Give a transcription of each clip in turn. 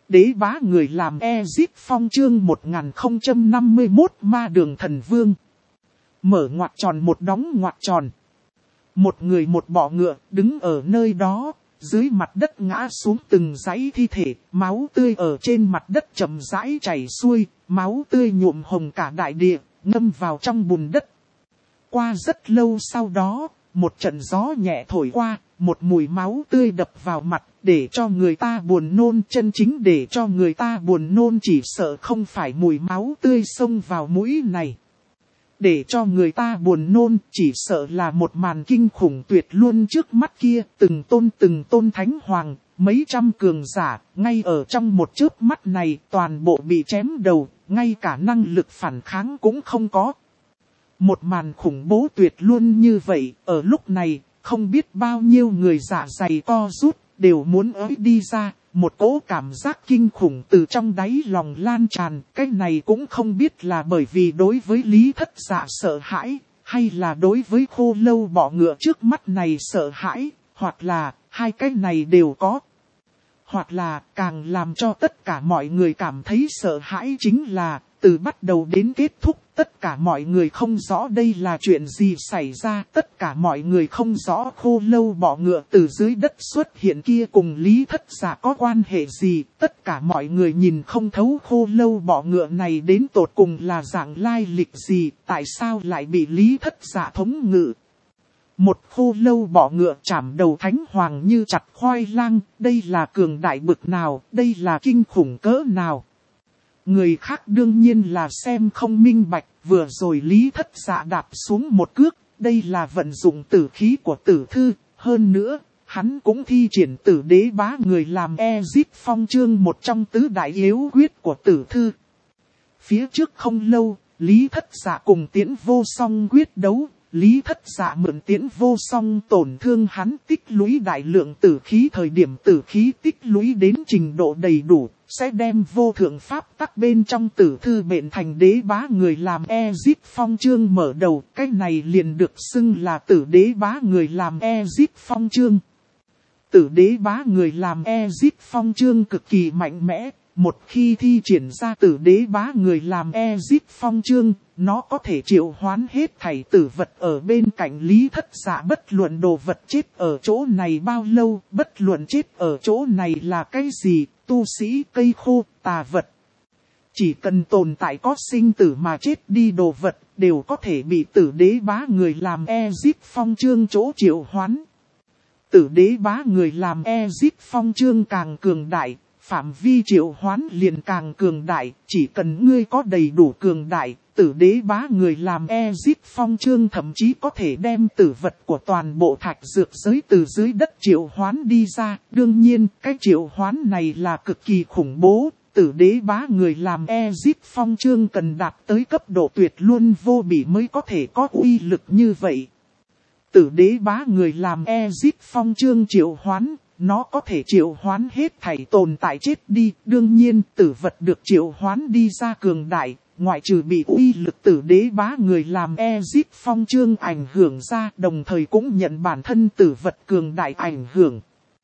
Đế bá người làm Ezip Phong chương 1051 Ma Đường Thần Vương. Mở ngoặc tròn một đóng ngoặc tròn. Một người một bọ ngựa đứng ở nơi đó, dưới mặt đất ngã xuống từng dãy thi thể, máu tươi ở trên mặt đất chậm rãi chảy xuôi, máu tươi nhuộm hồng cả đại địa, ngâm vào trong bùn đất. Qua rất lâu sau đó, một trận gió nhẹ thổi qua, một mùi máu tươi đập vào mặt, để cho người ta buồn nôn. Chân chính để cho người ta buồn nôn chỉ sợ không phải mùi máu tươi xông vào mũi này. Để cho người ta buồn nôn chỉ sợ là một màn kinh khủng tuyệt luôn trước mắt kia. Từng tôn thánh hoàng, mấy trăm cường giả, ngay ở trong một chớp mắt này toàn bộ bị chém đầu, ngay cả năng lực phản kháng cũng không có. Một màn khủng bố tuyệt luôn như vậy, ở lúc này, không biết bao nhiêu người dạ dày co rút, đều muốn ới đi ra. Một cỗ cảm giác kinh khủng từ trong đáy lòng lan tràn. Cái này cũng không biết là bởi vì đối với Lý Thất Dạ sợ hãi, hay là đối với Khô Lâu bọ ngựa trước mắt này sợ hãi, hoặc là hai cái này đều có. Hoặc là càng làm cho tất cả mọi người cảm thấy sợ hãi chính là, từ bắt đầu đến kết thúc, tất cả mọi người không rõ đây là chuyện gì xảy ra. Tất cả mọi người không rõ Khô Lâu bọ ngựa từ dưới đất xuất hiện kia cùng Lý Thất Dạ có quan hệ gì. Tất cả mọi người nhìn không thấu Khô Lâu bọ ngựa này đến tột cùng là dạng lai lịch gì, tại sao lại bị Lý Thất Dạ thống ngự. Một Khô Lâu bọ ngựa chảm đầu thánh hoàng như chặt khoai lang, đây là cường đại bực nào, đây là kinh khủng cỡ nào. Người khác đương nhiên là xem không minh bạch, vừa rồi Lý Thất Dạ đạp xuống một cước, đây là vận dụng tử khí của tử thư, hơn nữa, hắn cũng thi triển tử đế bá người làm Ezip Phong chương một trong tứ đại yếu quyết của tử thư. Phía trước không lâu, Lý Thất Dạ cùng Tiễn Vô Song quyết đấu. Lý Thất Dạ mượn Tiễn Vô Song tổn thương hắn tích lũy đại lượng tử khí, thời điểm tử khí tích lũy đến trình độ đầy đủ, sẽ đem vô thượng pháp tắc bên trong tử thư bện thành đế bá người làm Ezip Phong chương mở đầu. Cái này liền được xưng là tử đế bá người làm Ezip Phong chương. Tử đế bá người làm Ezip Phong chương cực kỳ mạnh mẽ. Một khi thi triển ra tử đế bá người làm Ezip Phong chương, nó có thể triệu hoán hết thảy tử vật ở bên cạnh Lý Thất Dạ. Bất luận đồ vật chết ở chỗ này bao lâu, bất luận chết ở chỗ này là cái gì, tu sĩ, cây khô, tà vật. Chỉ cần tồn tại có sinh tử mà chết đi đồ vật, đều có thể bị tử đế bá người làm Ezip Phong chương chỗ triệu hoán. Tử đế bá người làm Ezip Phong chương càng cường đại, phạm vi triệu hoán liền càng cường đại. Chỉ cần ngươi có đầy đủ cường đại, tử đế bá người làm Ezip Phong chương thậm chí có thể đem tử vật của toàn bộ thạch dược giới từ dưới đất triệu hoán đi ra. Đương nhiên, cái triệu hoán này là cực kỳ khủng bố. Tử đế bá người làm Ezip Phong chương cần đạt tới cấp độ tuyệt luân vô bỉ mới có thể có uy lực như vậy. Tử đế bá người làm Ezip Phong chương triệu hoán, nó có thể triệu hoán hết thảy tồn tại chết đi. Đương nhiên, tử vật được triệu hoán đi ra cường đại, ngoại trừ bị uy lực tử đế bá người làm Ezip Phong chương ảnh hưởng ra, đồng thời cũng nhận bản thân tử vật cường đại ảnh hưởng.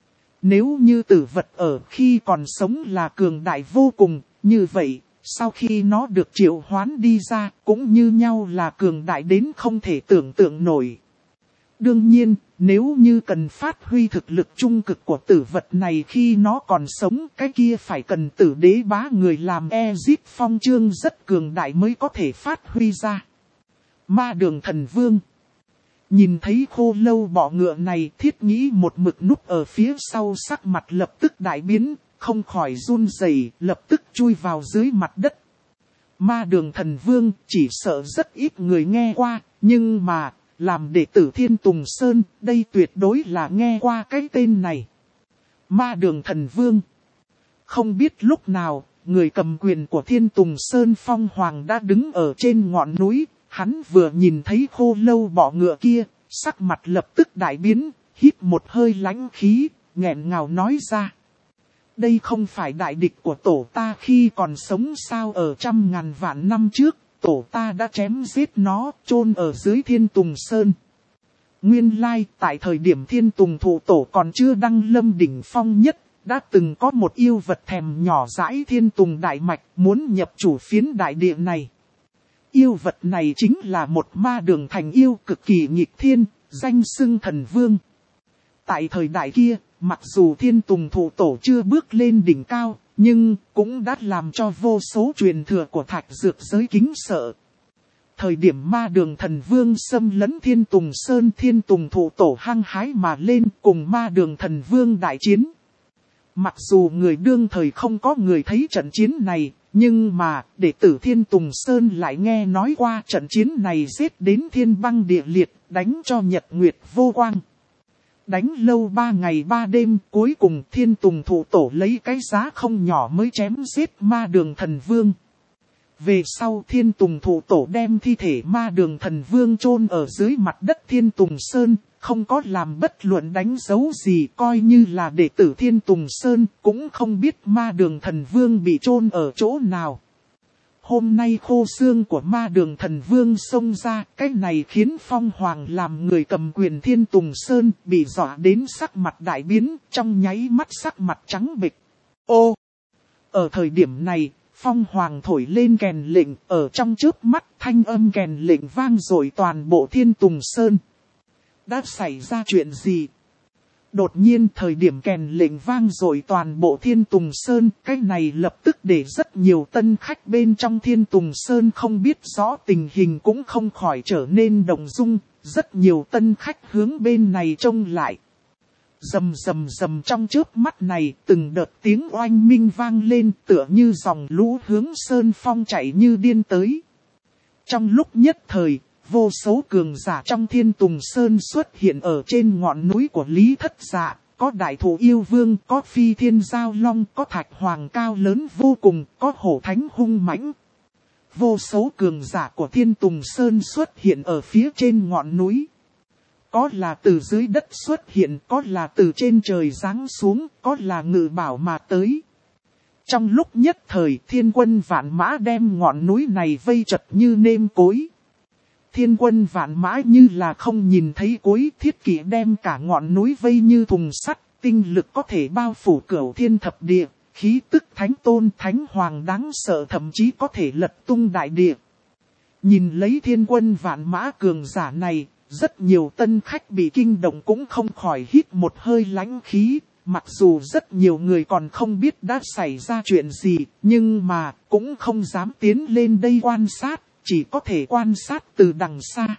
Nếu như tử vật ở khi còn sống là cường đại vô cùng, như vậy, sau khi nó được triệu hoán đi ra, cũng như nhau là cường đại đến không thể tưởng tượng nổi. Đương nhiên, nếu như cần phát huy thực lực trung cực của tử vật này khi nó còn sống, cái kia phải cần tử đế bá người làm Ezip Phong chương rất cường đại mới có thể phát huy ra. Ma Đường Thần Vương. Nhìn thấy Khô Lâu bọ ngựa này, Thiết Nghĩ một mực núp ở phía sau, sắc mặt lập tức đại biến, không khỏi run rẩy, lập tức chui vào dưới mặt đất. Ma Đường Thần Vương chỉ sợ rất ít người nghe qua, nhưng mà làm đệ tử Thiên Tùng Sơn, đây tuyệt đối là nghe qua cái tên này. Ma Đường Thần Vương. Không biết lúc nào, người cầm quyền của Thiên Tùng Sơn Phong Hoàng đã đứng ở trên ngọn núi. Hắn vừa nhìn thấy Khô Lâu bọ ngựa kia, sắc mặt lập tức đại biến, hít một hơi lãnh khí, nghẹn ngào nói ra. Đây không phải đại địch của tổ ta khi còn sống sao? Ở trăm ngàn vạn năm trước, tổ ta đã chém giết nó, chôn ở dưới Thiên Tùng Sơn. Nguyên lai, tại thời điểm Thiên Tùng thụ tổ còn chưa đăng lâm đỉnh phong nhất, đã từng có một yêu vật thèm nhỏ dãi Thiên Tùng Đại Mạch muốn nhập chủ phiến đại địa này. Yêu vật này chính là một ma đường thành yêu cực kỳ nghịch thiên, danh xưng thần vương. Tại thời đại kia, mặc dù Thiên Tùng Thụ Tổ chưa bước lên đỉnh cao, nhưng cũng đã làm cho vô số truyền thừa của thạch dược giới kính sợ. Thời điểm ma đường thần vương xâm lấn Thiên Tùng Sơn, Thiên Tùng Thụ Tổ hăng hái mà lên cùng ma đường thần vương đại chiến. Mặc dù người đương thời không có người thấy trận chiến này, nhưng mà đệ tử Thiên Tùng Sơn lại nghe nói qua trận chiến này giết đến thiên băng địa liệt, đánh cho nhật nguyệt vô quang. Đánh lâu 3 ngày 3 đêm, cuối cùng Thiên Tùng Thụ Tổ lấy cái giá không nhỏ mới chém giết ma đường thần vương. Về sau Thiên Tùng Thụ Tổ đem thi thể ma đường thần vương chôn ở dưới mặt đất Thiên Tùng Sơn, không có làm bất luận đánh dấu gì, coi như là đệ tử Thiên Tùng Sơn, cũng không biết ma đường thần vương bị chôn ở chỗ nào. Hôm nay khô xương của ma đường thần vương xông ra, cái này khiến Phong Hoàng làm người cầm quyền Thiên Tùng Sơn bị dọa đến sắc mặt đại biến, trong nháy mắt sắc mặt trắng bệch. Ô! Ở thời điểm này, Phong Hoàng thổi lên kèn lệnh, ở trong chớp mắt thanh âm kèn lệnh vang dội toàn bộ Thiên Tùng Sơn. Đã xảy ra chuyện gì? Đột nhiên thời điểm kèn lệnh vang dội toàn bộ Thiên Tùng Sơn, cái này lập tức để rất nhiều tân khách bên trong Thiên Tùng Sơn không biết rõ tình hình cũng không khỏi trở nên động dung, rất nhiều tân khách hướng bên này trông lại. Rầm rầm rầm trong chớp mắt này, từng đợt tiếng oanh minh vang lên tựa như dòng lũ hướng Sơn Phong chạy như điên tới. Trong lúc nhất thời, vô số cường giả trong Thiên Tùng Sơn xuất hiện ở trên ngọn núi của Lý Thất Dạ, có đại thụ yêu vương, có phi thiên giao long, có thạch hoàng cao lớn vô cùng, có hổ thánh hung mãnh. Vô số cường giả của Thiên Tùng Sơn xuất hiện ở phía trên ngọn núi. Có là từ dưới đất xuất hiện, có là từ trên trời giáng xuống, có là ngự bảo mà tới. Trong lúc nhất thời thiên quân vạn mã đem ngọn núi này vây chật như nêm cối. Thiên quân vạn mã như là không nhìn thấy cối, thiết kỷ đem cả ngọn núi vây như thùng sắt, tinh lực có thể bao phủ cửu thiên thập địa, khí tức thánh tôn thánh hoàng đáng sợ thậm chí có thể lật tung đại địa. Nhìn lấy thiên quân vạn mã cường giả này, rất nhiều tân khách bị kinh động cũng không khỏi hít một hơi lãnh khí, mặc dù rất nhiều người còn không biết đã xảy ra chuyện gì, nhưng mà cũng không dám tiến lên đây quan sát, chỉ có thể quan sát từ đằng xa.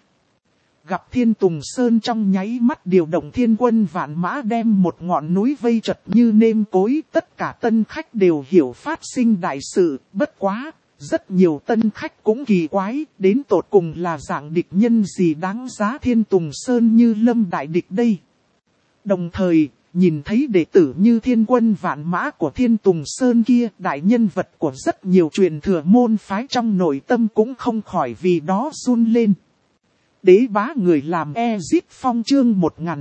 Gặp Thiên Tùng Sơn trong nháy mắt điều động thiên quân vạn mã đem một ngọn núi vây chật như nêm cối, tất cả tân khách đều hiểu phát sinh đại sự, bất quá. Rất nhiều tân khách cũng kỳ quái, đến tột cùng là dạng địch nhân gì đáng giá Thiên Tùng Sơn như lâm đại địch đây. Đồng thời, nhìn thấy đệ tử như thiên quân vạn mã của Thiên Tùng Sơn kia, đại nhân vật của rất nhiều truyền thừa môn phái trong nội tâm cũng không khỏi vì đó run lên. Đế bá người làm Ezip Phong chương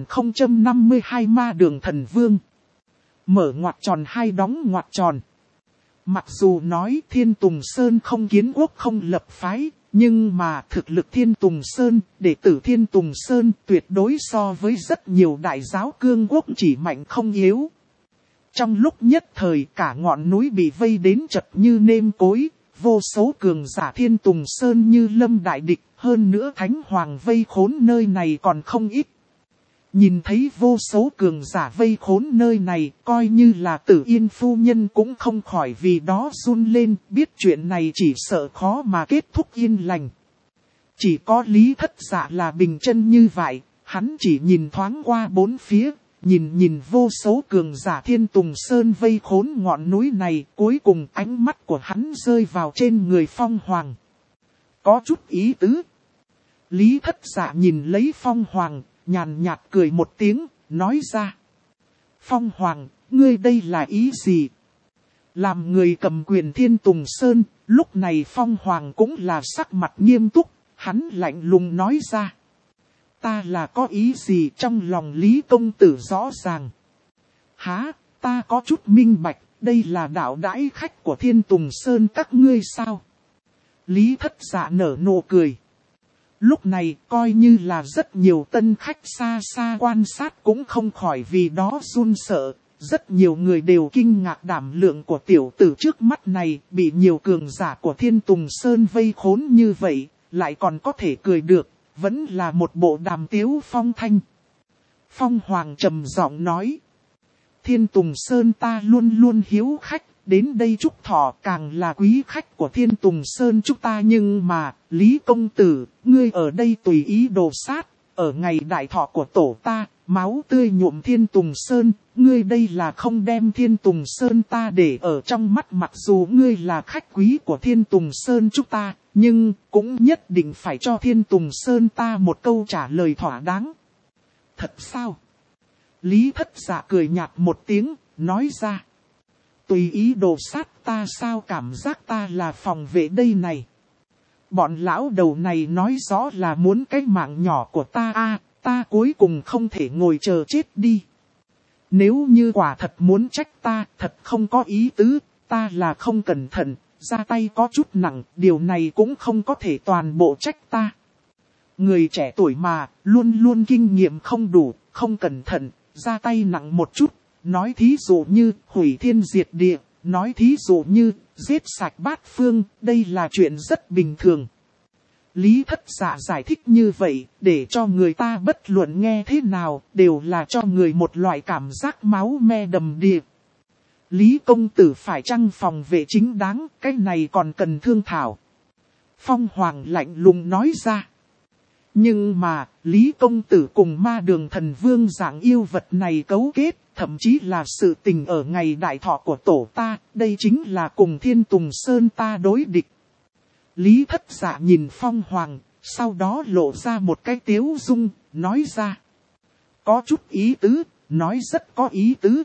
1052 ma đường thần vương. Mở ngoặc tròn hai đóng ngoặc tròn. Mặc dù nói Thiên Tùng Sơn không kiến quốc không lập phái, nhưng mà thực lực Thiên Tùng Sơn, đệ tử Thiên Tùng Sơn tuyệt đối so với rất nhiều đại giáo cương quốc chỉ mạnh không yếu. Trong lúc nhất thời cả ngọn núi bị vây đến chật như nêm cối, vô số cường giả Thiên Tùng Sơn như lâm đại địch, hơn nữa thánh hoàng vây khốn nơi này còn không ít. Nhìn thấy vô số cường giả vây khốn nơi này, coi như là Tử Yên phu nhân cũng không khỏi vì đó run lên, biết chuyện này chỉ sợ khó mà kết thúc yên lành. Chỉ có Lý Thất Dạ là bình chân như vậy, hắn chỉ nhìn thoáng qua bốn phía, nhìn vô số cường giả Thiên Tùng Sơn vây khốn ngọn núi này, cuối cùng ánh mắt của hắn rơi vào trên người Phong Hoàng. Có chút ý tứ. Lý Thất Dạ nhìn lấy Phong Hoàng, nhàn nhạt cười một tiếng, nói ra. Phong Hoàng, ngươi đây là ý gì? Làm người cầm quyền Thiên Tùng Sơn, lúc này Phong Hoàng cũng là sắc mặt nghiêm túc, hắn lạnh lùng nói ra. Ta là có ý gì trong lòng Lý công tử rõ ràng. Hả, ta có chút minh bạch, đây là đạo đãi khách của Thiên Tùng Sơn các ngươi sao? Lý Thất Dạ nở nụ cười. Lúc này coi như là rất nhiều tân khách xa xa quan sát cũng không khỏi vì đó run sợ, rất nhiều người đều kinh ngạc đảm lượng của tiểu tử trước mắt này, bị nhiều cường giả của Thiên Tùng Sơn vây khốn như vậy, lại còn có thể cười được, vẫn là một bộ đàm tiếu phong thanh. Phong Hoàng trầm giọng nói, Thiên Tùng Sơn ta luôn luôn hiếu khách, đến đây chúc thọ càng là quý khách của Thiên Tùng Sơn chúng ta, nhưng mà, Lý công tử, ngươi ở đây tùy ý đồ sát, ở ngày đại thọ của tổ ta, máu tươi nhuộm Thiên Tùng Sơn, ngươi đây là không đem Thiên Tùng Sơn ta để ở trong mắt, mặc dù ngươi là khách quý của Thiên Tùng Sơn chúng ta, nhưng cũng nhất định phải cho Thiên Tùng Sơn ta một câu trả lời thỏa đáng. Thật sao? Lý Thất Dạ cười nhạt một tiếng, nói ra. Tùy ý đồ sát ta sao, cảm giác ta là phòng vệ đây này. Bọn lão đầu này nói rõ là muốn cái mạng nhỏ của ta a, ta cuối cùng không thể ngồi chờ chết đi. Nếu như quả thật muốn trách ta, thật không có ý tứ, ta là không cẩn thận, ra tay có chút nặng, điều này cũng không có thể toàn bộ trách ta. Người trẻ tuổi mà, luôn luôn kinh nghiệm không đủ, không cẩn thận, ra tay nặng một chút. Nói thí dụ như hủy thiên diệt địa, nói thí dụ như giết sạch bát phương, đây là chuyện rất bình thường. Lý Thất Dạ giải thích như vậy, để cho người ta bất luận nghe thế nào, đều là cho người một loại cảm giác máu me đầm đìa. Lý công tử phải chăng phòng vệ chính đáng, cái này còn cần thương thảo. Phong Hoàng lạnh lùng nói ra. Nhưng mà, Lý công tử cùng Ma Đường Thần Vương dạng yêu vật này cấu kết, thậm chí là sự tình ở ngày đại thọ của tổ ta, đây chính là cùng Thiên Tùng Sơn ta đối địch. Lý Thất Dạ nhìn Phong Hoàng, sau đó lộ ra một cái tiếu dung, nói ra. Có chút ý tứ, nói rất có ý tứ.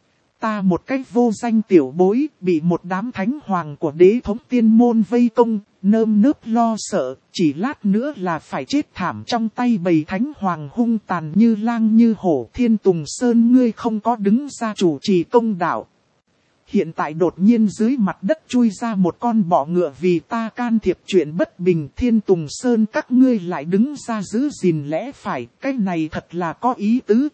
Ta một cái vô danh tiểu bối, bị một đám thánh hoàng của đế thống tiên môn vây công, nơm nớp lo sợ, chỉ lát nữa là phải chết thảm trong tay bầy thánh hoàng hung tàn như lang như hổ. Thiên Tùng Sơn ngươi không có đứng ra chủ trì công đạo. Hiện tại đột nhiên dưới mặt đất chui ra một con bọ ngựa vì ta can thiệp chuyện bất bình. Thiên Tùng Sơn các ngươi lại đứng ra giữ gìn lẽ phải, cái này thật là có ý tứ.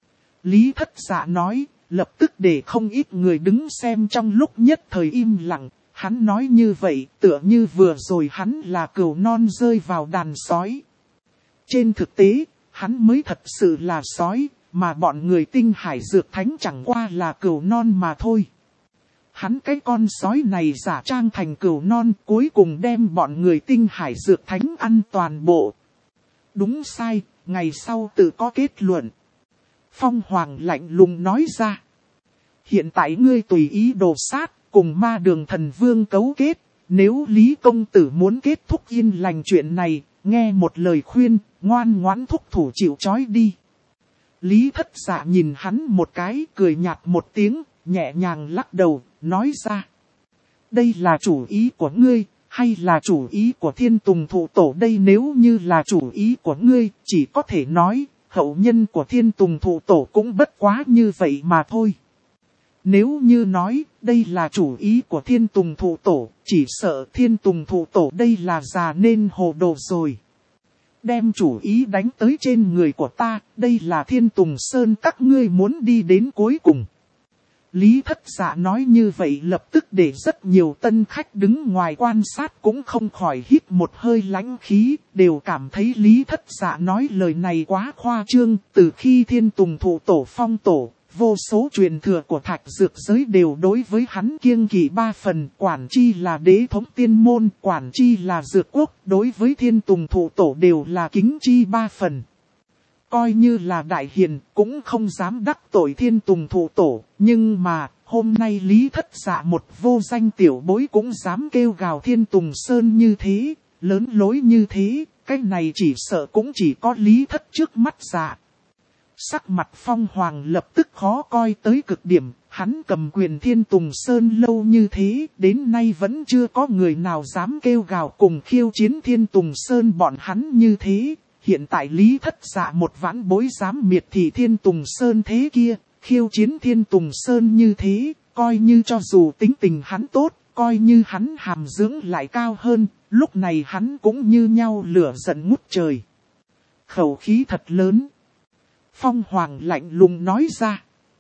Lý Thất Dạ nói, lập tức để không ít người đứng xem trong lúc nhất thời im lặng. Hắn nói như vậy tựa như vừa rồi hắn là cừu non rơi vào đàn sói. Trên thực tế, hắn mới thật sự là sói, mà bọn người Tinh Hải Dược Thánh chẳng qua là cừu non mà thôi. Hắn cái con sói này giả trang thành cừu non, cuối cùng đem bọn người Tinh Hải Dược Thánh ăn toàn bộ. Đúng sai, ngày sau tự có kết luận. Phong Hoàng lạnh lùng nói ra. Hiện tại ngươi tùy ý đồ sát, cùng Ma Đường Thần Vương cấu kết. Nếu Lý công tử muốn kết thúc yên lành chuyện này, nghe một lời khuyên, ngoan ngoãn thúc thủ chịu trói đi. Lý Thất Dạ nhìn hắn một cái, cười nhạt một tiếng, nhẹ nhàng lắc đầu, nói ra. Đây là chủ ý của ngươi, hay là chủ ý của Thiên Tùng Thụ Tổ đây? Nếu như là chủ ý của ngươi, chỉ có thể nói, hậu nhân của Thiên Tùng Thụ Tổ cũng bất quá như vậy mà thôi. Nếu như nói, đây là chủ ý của Thiên Tùng Thụ Tổ, chỉ sợ Thiên Tùng Thụ Tổ đây là già nên hồ đồ rồi. Đem chủ ý đánh tới trên người của ta, đây là Thiên Tùng Sơn các ngươi muốn đi đến cuối cùng. Lý Thất Dạ nói như vậy lập tức để rất nhiều tân khách đứng ngoài quan sát cũng không khỏi hít một hơi lãnh khí, đều cảm thấy Lý Thất Dạ nói lời này quá khoa trương. Từ khi Thiên Tùng Thụ Tổ phong tổ, vô số truyền thừa của Thạch Dược giới đều đối với hắn kiêng kỵ 3 phần, quản chi là đế thống tiên môn, quản chi là dược quốc, đối với Thiên Tùng Thụ Tổ đều là kính chi 3 phần. Coi như là đại hiền, cũng không dám đắc tội Thiên Tùng Thụ Tổ, nhưng mà, hôm nay Lý Thất Dạ một vô danh tiểu bối cũng dám kêu gào Thiên Tùng Sơn như thế, lớn lối như thế, cái này chỉ sợ cũng chỉ có Lý Thất trước mắt dạ. Sắc mặt Phong Hoàng lập tức khó coi tới cực điểm, hắn cầm quyền Thiên Tùng Sơn lâu như thế, đến nay vẫn chưa có người nào dám kêu gào cùng khiêu chiến Thiên Tùng Sơn bọn hắn như thế. Hiện tại Lý Thất Dạ một vãn bối dám miệt thị Thiên Tùng Sơn thế kia, khiêu chiến Thiên Tùng Sơn như thế, coi như cho dù tính tình hắn tốt, coi như hắn hàm dưỡng lại cao hơn, lúc này hắn cũng như nhau lửa giận ngút trời. Khẩu khí thật lớn. Phong Hoàng lạnh lùng nói ra.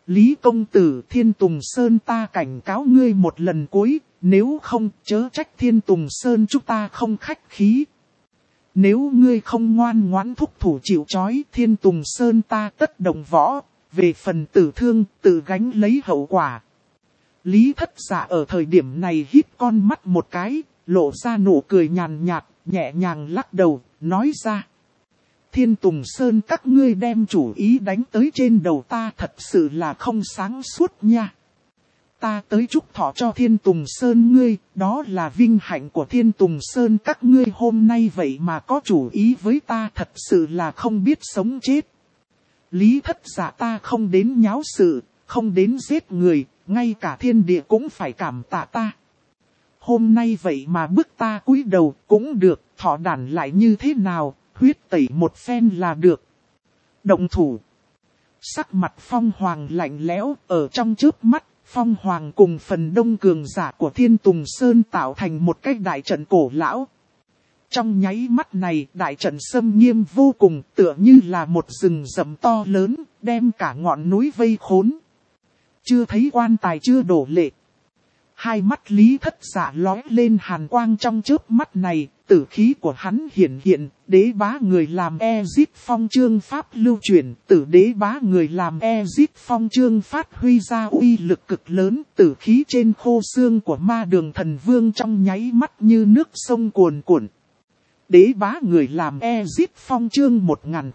Lý công tử, Thiên Tùng Sơn ta cảnh cáo ngươi một lần cuối, nếu không chớ trách Thiên Tùng Sơn chúng ta không khách khí. Nếu ngươi không ngoan ngoãn thúc thủ chịu trói, Thiên Tùng Sơn ta tất động võ, về phần tử thương tự gánh lấy hậu quả. Lý Thất Dạ ở thời điểm này híp con mắt một cái, lộ ra nụ cười nhàn nhạt, nhẹ nhàng lắc đầu, nói ra. Thiên Tùng Sơn các ngươi đem chủ ý đánh tới trên đầu ta thật sự là không sáng suốt nha. Ta tới chúc thọ cho Thiên Tùng Sơn ngươi, đó là vinh hạnh của Thiên Tùng Sơn các ngươi hôm nay vậy mà có chủ ý với ta thật sự là không biết sống chết. Lý Thất Dạ ta không đến nháo sự, không đến giết người, ngay cả thiên địa cũng phải cảm tạ ta. Hôm nay vậy mà bức ta cúi đầu cũng được, thọ đản lại như thế nào, huyết tẩy một phen là được. Động thủ. Sắc mặt Phong Hoàng lạnh lẽo, ở trong chớp mắt, Phong Hoàng cùng phần đông cường giả của Thiên Tùng Sơn tạo thành một cái đại trận cổ lão. Trong nháy mắt này, đại trận xâm nghiêm vô cùng, tựa như là một rừng rậm to lớn, đem cả ngọn núi vây khốn. Chưa thấy quan tài chưa đổ lệ. Hai mắt Lý Thất Dạ lóe lên hàn quang trong chớp mắt này, tử khí của hắn hiển hiện, đế bá người làm Ezit Phong chương pháp lưu truyền, tử đế bá người làm Ezit Phong chương phát huy ra uy lực cực lớn, tử khí trên khô xương của ma đường thần vương trong nháy mắt như nước sông cuồn cuộn. Đế bá người làm Ezit Phong chương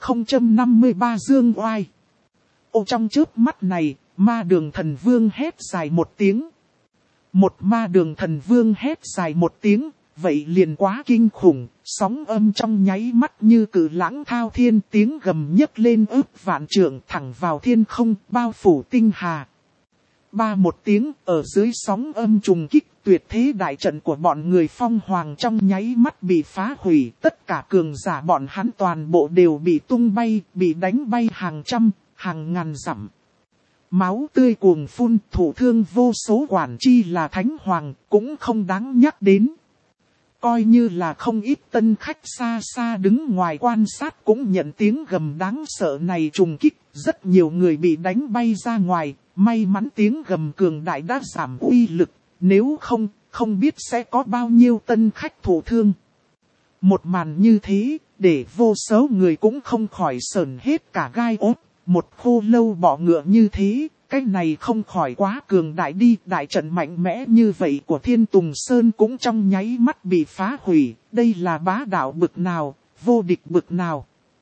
1053 dương oai. Ô trong chớp mắt này, ma đường thần vương hét dài một tiếng. Một ma đường thần vương hét dài một tiếng, vậy liền quá kinh khủng, sóng âm trong nháy mắt như cự lãng thao thiên, tiếng gầm nhấc lên ức vạn trượng thẳng vào thiên không, bao phủ tinh hà. Ba một tiếng, ở dưới sóng âm trùng kích, tuyệt thế đại trận của bọn người Phong Hoàng trong nháy mắt bị phá hủy, tất cả cường giả bọn hắn toàn bộ đều bị tung bay, bị đánh bay hàng trăm, hàng ngàn dặm. Máu tươi cuồng phun, thụ thương vô số, quản chi là thánh hoàng, cũng không đáng nhắc đến. Coi như là không ít tân khách xa xa đứng ngoài quan sát cũng nhận tiếng gầm đáng sợ này trùng kích, rất nhiều người bị đánh bay ra ngoài, may mắn tiếng gầm cường đại đã giảm uy lực, nếu không biết sẽ có bao nhiêu tân khách thụ thương. Một màn như thế, để vô số người cũng không khỏi sởn hết cả gai ốt. Một khô lâu bọ ngựa như thế, cái này không khỏi quá cường đại đi. Đại trận mạnh mẽ như vậy của Thiên Tùng Sơn cũng trong nháy mắt bị phá hủy. Đây là bá đạo bực nào, vô địch bực nào.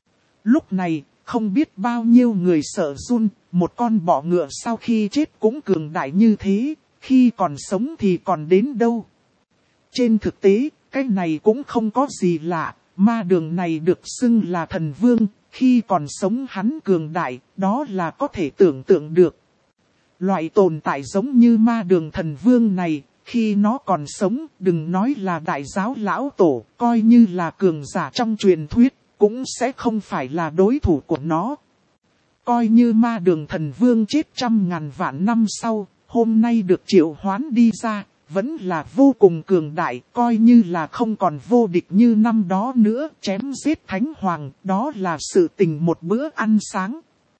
Lúc này, không biết bao nhiêu người sợ run, một con bọ ngựa sau khi chết cũng cường đại như thế, khi còn sống thì còn đến đâu. Trên thực tế, cái này cũng không có gì lạ, ma đường này được xưng là thần vương. Khi còn sống hắn cường đại, đó là có thể tưởng tượng được. Loại tồn tại giống như ma đường thần vương này, khi nó còn sống, đừng nói là đại giáo lão tổ, coi như là cường giả trong truyền thuyết, cũng sẽ không phải là đối thủ của nó. Coi như ma đường thần vương chết trăm ngàn vạn năm sau, hôm nay được triệu hoán đi ra, vẫn là vô cùng cường đại, coi như là không còn vô địch như năm đó nữa, chém giết thánh hoàng, đó là sự tình một bữa ăn sáng.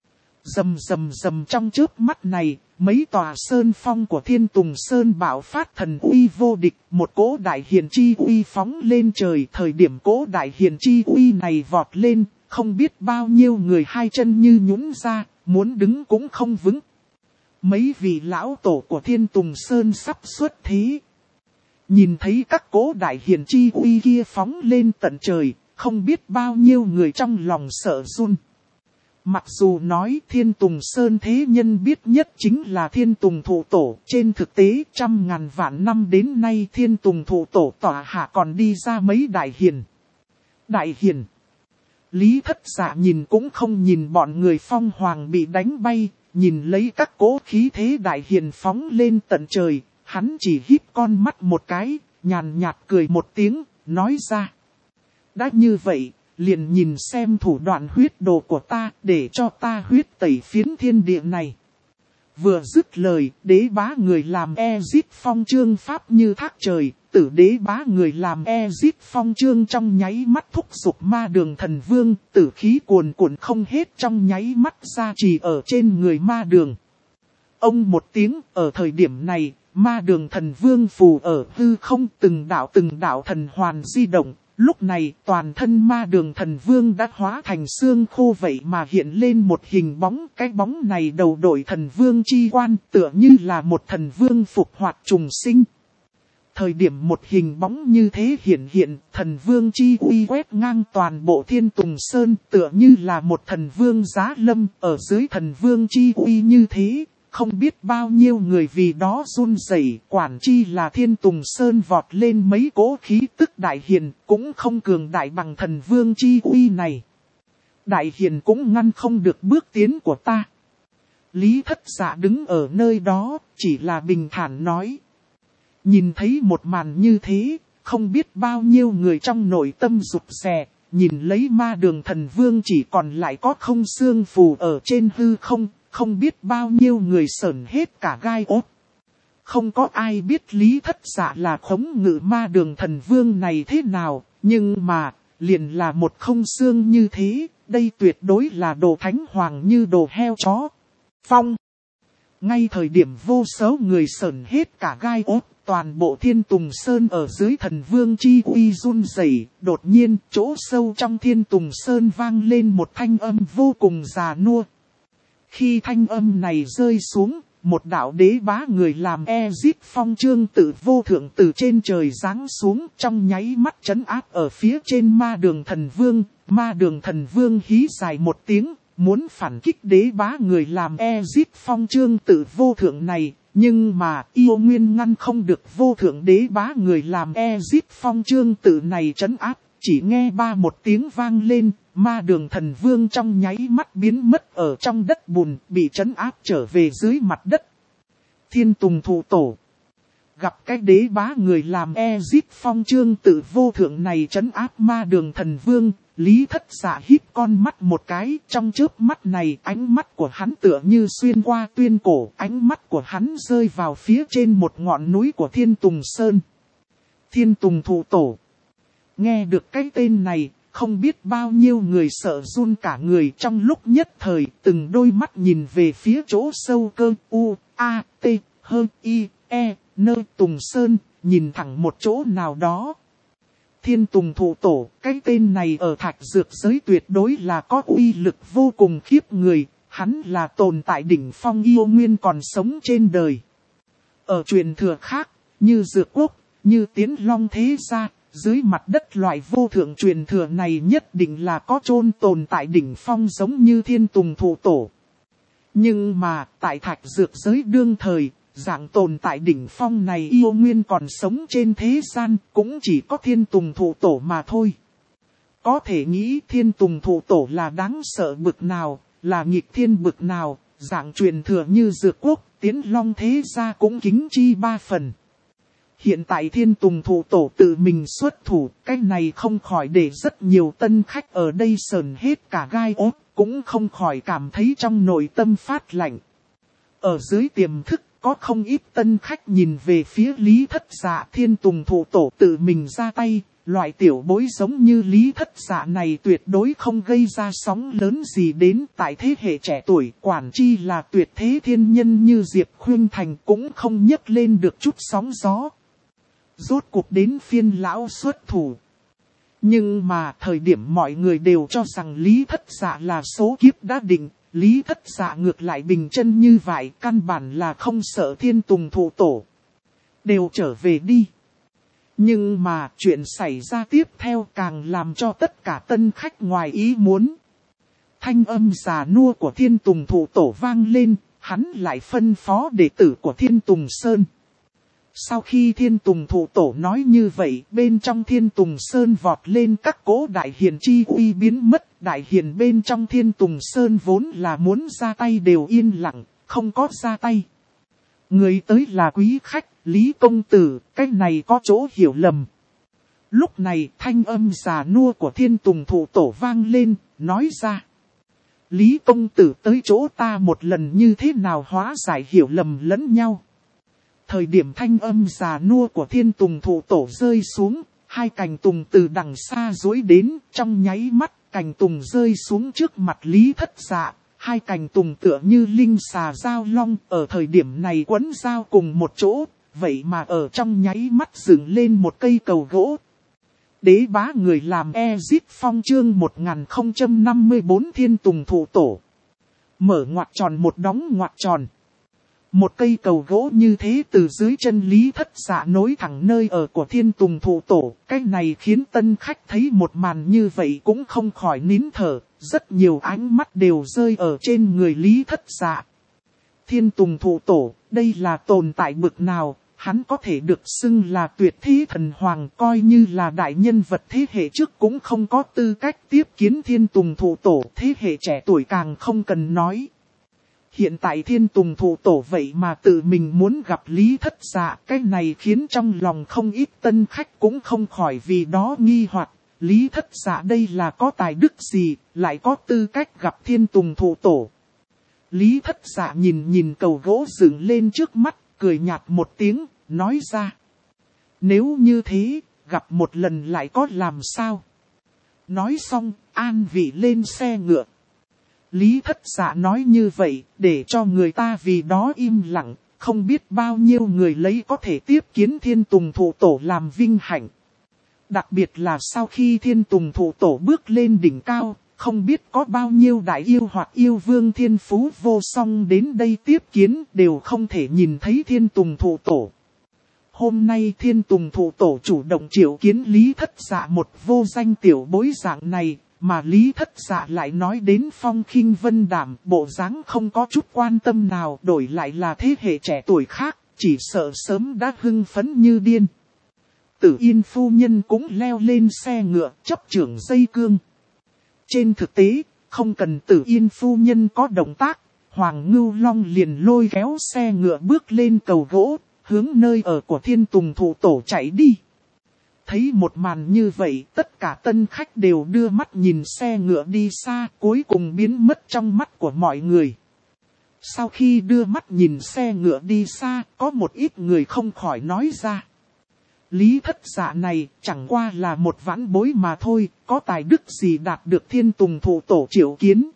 Rầm rầm rầm trong chớp mắt này, mấy tòa sơn phong của Thiên Tùng Sơn bạo phát thần uy vô địch, một cỗ đại hiền chi uy phóng lên trời, thời điểm cỗ đại hiền chi uy này vọt lên, không biết bao nhiêu người hai chân như nhũn ra, muốn đứng cũng không vững. Mấy vị lão tổ của Thiên Tùng Sơn sắp xuất thế. Nhìn thấy các cỗ đại hiền chi uy kia phóng lên tận trời, không biết bao nhiêu người trong lòng sợ run. Mặc dù nói Thiên Tùng Sơn thế nhân biết nhất chính là Thiên Tùng Thụ Tổ, trên thực tế trăm ngàn vạn năm đến nay Thiên Tùng Thụ Tổ tọa hạ còn đi ra mấy đại hiền. Đại hiền. Lý Thất Dạ nhìn cũng không nhìn bọn người Phong Hoàng bị đánh bay. Nhìn lấy các cỗ khí thế đại hiền phóng lên tận trời, hắn chỉ híp con mắt một cái, nhàn nhạt cười một tiếng, nói ra. Đã như vậy, liền nhìn xem thủ đoạn huyết đồ của ta, để cho ta huyết tẩy phiến thiên địa này. Vừa dứt lời, đế bá người làm Ezit Phong chương pháp như thác trời, tử đế bá người làm Ezit Phong chương trong nháy mắt thúc giục ma đường thần vương, tử khí cuồn cuộn không hết trong nháy mắt ra trì ở trên người ma đường. ông một tiếng, ở thời điểm này, ma đường thần vương phù ở hư không, từng đạo thần hoàn di động. Lúc này toàn thân ma đường thần vương đã hóa thành xương khô vậy mà hiện lên một hình bóng. Cái bóng này đầu đội thần vương chi quan, tựa như là một thần vương phục hoạt trùng sinh. Thời điểm một hình bóng như thế hiện, thần vương chi uy quét ngang toàn bộ Thiên Tùng Sơn, tựa như là một thần vương giá lâm. Ở dưới thần vương chi uy như thế, không biết bao nhiêu người vì đó run rẩy. Quản chi là Thiên Tùng Sơn vọt lên mấy cỗ khí tức đại hiền, cũng không cường đại bằng thần vương chi uy này. Đại hiền cũng ngăn không được bước tiến của ta. Lý Thất Dạ đứng ở nơi đó, chỉ là bình thản nói. Nhìn thấy một màn như thế, không biết bao nhiêu người trong nội tâm rụt rè, nhìn lấy ma đường thần vương chỉ còn lại có không xương phù ở trên hư không, không biết bao nhiêu người sởn hết cả gai ốt. Không có ai biết Lý Thất Dạ là khống ngự ma đường thần vương này thế nào, nhưng mà, liền là một không xương như thế, đây tuyệt đối là đồ thánh hoàng như đồ heo chó. Phong. Ngay thời điểm vô số người sởn hết cả gai ốt. Toàn bộ Thiên Tùng Sơn ở dưới thần vương chi uy run rẩy, đột nhiên chỗ sâu trong Thiên Tùng Sơn vang lên một thanh âm vô cùng già nua. Khi thanh âm này rơi xuống, một đạo đế bá người làm Egypt phong trương tự vô thượng từ trên trời giáng xuống, trong nháy mắt trấn áp ở phía trên ma đường thần vương. Ma đường thần vương hí dài một tiếng, muốn phản kích đế bá người làm Egypt phong trương tự vô thượng này. Nhưng mà yêu nguyên ngăn không được vô thượng đế bá người làm Egypt phong trương tự này trấn áp. Chỉ nghe ba một tiếng vang lên, ma đường thần vương trong nháy mắt biến mất ở trong đất bùn, bị trấn áp trở về dưới mặt đất. Thiên Tùng Thụ Tổ gặp cái đế bá người làm Egypt phong trương tự vô thượng này trấn áp ma đường thần vương. Lý Thất Dạ híp con mắt một cái, trong chớp mắt này ánh mắt của hắn tựa như xuyên qua tuyên cổ, ánh mắt của hắn rơi vào phía trên một ngọn núi của Thiên Tùng Sơn. Thiên Tùng Thụ Tổ. Nghe được cái tên này, không biết bao nhiêu người sợ run cả người, trong lúc nhất thời, từng đôi mắt nhìn về phía chỗ sâu cơ U, A, T, H, I, E, nơi Tùng Sơn, nhìn thẳng một chỗ nào đó. Thiên Tùng Thụ Tổ, cái tên này ở thạch dược giới tuyệt đối là có uy lực vô cùng khiếp người, hắn là tồn tại đỉnh phong yêu nguyên còn sống trên đời. Ở truyền thừa khác, như Dược Quốc, như Tiến Long thế gia, dưới mặt đất loại vô thượng truyền thừa này nhất định là có chôn tồn tại đỉnh phong giống như Thiên Tùng Thụ Tổ. Nhưng mà, tại thạch dược giới đương thời, dạng tồn tại đỉnh phong này yêu nguyên còn sống trên thế gian, cũng chỉ có Thiên Tùng Thụ Tổ mà thôi. Có thể nghĩ Thiên Tùng Thụ Tổ là đáng sợ bực nào, là nghịch thiên bực nào, dạng truyền thừa như Dược Quốc, Tiến Long thế gia cũng kính chi ba phần. Hiện tại Thiên Tùng Thụ Tổ tự mình xuất thủ, cái này không khỏi để rất nhiều tân khách ở đây sờn hết cả gai ốt, cũng không khỏi cảm thấy trong nội tâm phát lạnh. Ở dưới tiềm thức, có không ít tân khách nhìn về phía Lý Thất Dạ. Thiên Tùng Thụ Tổ tự mình ra tay, loại tiểu bối giống như Lý Thất Dạ này tuyệt đối không gây ra sóng lớn gì đến tại thế hệ trẻ tuổi. Quản chi là tuyệt thế thiên nhân như Diệp Khuynh Thành cũng không nhấc lên được chút sóng gió. Rốt cuộc đến phiên lão xuất thủ. Nhưng mà thời điểm mọi người đều cho rằng Lý Thất Dạ là số kiếp đã định. Lý Thất Dạ ngược lại bình chân như vậy, căn bản là không sợ Thiên Tùng Thụ Tổ. Đều trở về đi. Nhưng mà chuyện xảy ra tiếp theo càng làm cho tất cả tân khách ngoài ý muốn. Thanh âm già nua của Thiên Tùng Thụ Tổ vang lên, hắn lại phân phó đệ tử của Thiên Tùng Sơn. Sau khi Thiên Tùng Thụ Tổ nói như vậy, bên trong Thiên Tùng Sơn vọt lên các cỗ đại hiền chi uy biến mất. Đại hiền bên trong Thiên Tùng Sơn vốn là muốn ra tay đều yên lặng, không có ra tay. Người tới là quý khách, Lý Công Tử, cái này có chỗ hiểu lầm. Lúc này thanh âm già nua của Thiên Tùng Thụ Tổ vang lên, nói ra. Lý Công Tử tới chỗ ta một lần như thế nào hóa giải hiểu lầm lẫn nhau. Thời điểm thanh âm già nua của Thiên Tùng Thụ Tổ rơi xuống, hai cành tùng từ đằng xa duỗi đến, trong nháy mắt cành tùng rơi xuống trước mặt Lý Thất Dạ, Hai cành tùng tựa như linh xà giao long ở thời điểm này quấn giao cùng một chỗ, vậy mà ở trong nháy mắt dựng lên một cây cầu gỗ. Đế bá người làm Ezip Phong chương 1054 Thiên Tùng Thụ Tổ. Mở ngoặc tròn một đóng ngoặc tròn. Một cây cầu gỗ như thế từ dưới chân Lý Thất Dạ nối thẳng nơi ở của Thiên Tùng Thụ Tổ. Cái này khiến tân khách thấy một màn như vậy cũng không khỏi nín thở. Rất nhiều ánh mắt đều rơi ở trên người Lý Thất Dạ. Thiên Tùng Thụ Tổ, đây là tồn tại bực nào? Hắn có thể được xưng là tuyệt thế thần hoàng, coi như là đại nhân vật thế hệ trước cũng không có tư cách tiếp kiến Thiên Tùng Thụ Tổ, thế hệ trẻ tuổi càng không cần nói. Hiện tại Thiên Tùng Thụ Tổ vậy mà tự mình muốn gặp Lý Thất Dạ, cái này khiến trong lòng không ít tân khách cũng không khỏi vì đó nghi hoặc. Lý Thất Dạ đây là có tài đức gì, lại có tư cách gặp Thiên Tùng Thụ Tổ. Lý Thất Dạ nhìn cầu gỗ dựng lên trước mắt, cười nhạt một tiếng, nói ra. Nếu như thế, gặp một lần lại có làm sao? Nói xong, an vị lên xe ngựa. Lý Thất Dạ nói như vậy, để cho người ta vì đó im lặng, không biết bao nhiêu người lấy có thể tiếp kiến Thiên Tùng Thụ Tổ làm vinh hạnh. Đặc biệt là sau khi Thiên Tùng Thụ Tổ bước lên đỉnh cao, không biết có bao nhiêu đại yêu hoặc yêu vương thiên phú vô song đến đây tiếp kiến đều không thể nhìn thấy Thiên Tùng Thụ Tổ. Hôm nay Thiên Tùng Thụ Tổ chủ động triệu kiến Lý Thất Dạ một vô danh tiểu bối dạng này, mà Lý Thất Dạ lại nói đến phong khinh vân đạm, bộ dáng không có chút quan tâm nào, đổi lại là thế hệ trẻ tuổi khác, chỉ sợ sớm đã hưng phấn như điên. Tử Yên phu nhân cũng leo lên xe ngựa, chấp chưởng dây cương. Trên thực tế, không cần Tử Yên phu nhân có động tác, Hoàng Ngưu Long liền lôi kéo xe ngựa bước lên cầu gỗ, hướng nơi ở của Thiên Tùng Thụ Tổ chạy đi. Thấy một màn như vậy, tất cả tân khách đều đưa mắt nhìn xe ngựa đi xa, cuối cùng biến mất trong mắt của mọi người. Sau khi đưa mắt nhìn xe ngựa đi xa, có một ít người không khỏi nói ra. Lý Thất Dạ này chẳng qua là một vãn bối mà thôi, có tài đức gì đạt được Thiên Tùng Thụ Tổ triệu kiến.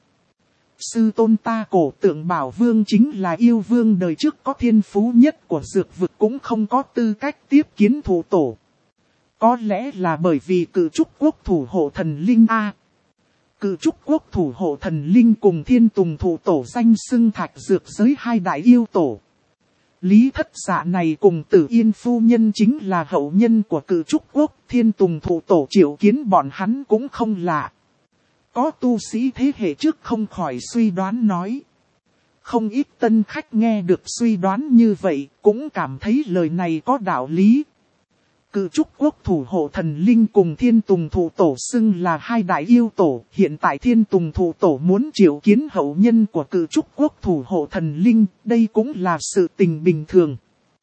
Sư tôn ta cổ tượng Bảo Vương chính là yêu vương đời trước có thiên phú nhất của dược vực cũng không có tư cách tiếp kiến Thụ Tổ. Có lẽ là bởi vì Cự Trúc Quốc thủ hộ thần linh A. Cự Trúc Quốc thủ hộ thần linh cùng Thiên Tùng Thụ Tổ danh xưng thạch dược giới hai đại yêu tổ. Lý Thất Dạ này cùng Tử Yên phu nhân chính là hậu nhân của Cự Trúc Quốc, Thiên Tùng Thụ Tổ triệu kiến bọn hắn cũng không lạ. Có tu sĩ thế hệ trước không khỏi suy đoán nói. Không ít tân khách nghe được suy đoán như vậy, cũng cảm thấy lời này có đạo lý. Cự Trúc Quốc thủ hộ thần linh cùng Thiên Tùng Thụ Tổ xưng là hai đại yêu tổ. Hiện tại Thiên Tùng Thụ Tổ muốn triệu kiến hậu nhân của Cự Trúc Quốc thủ hộ thần linh, đây cũng là sự tình bình thường.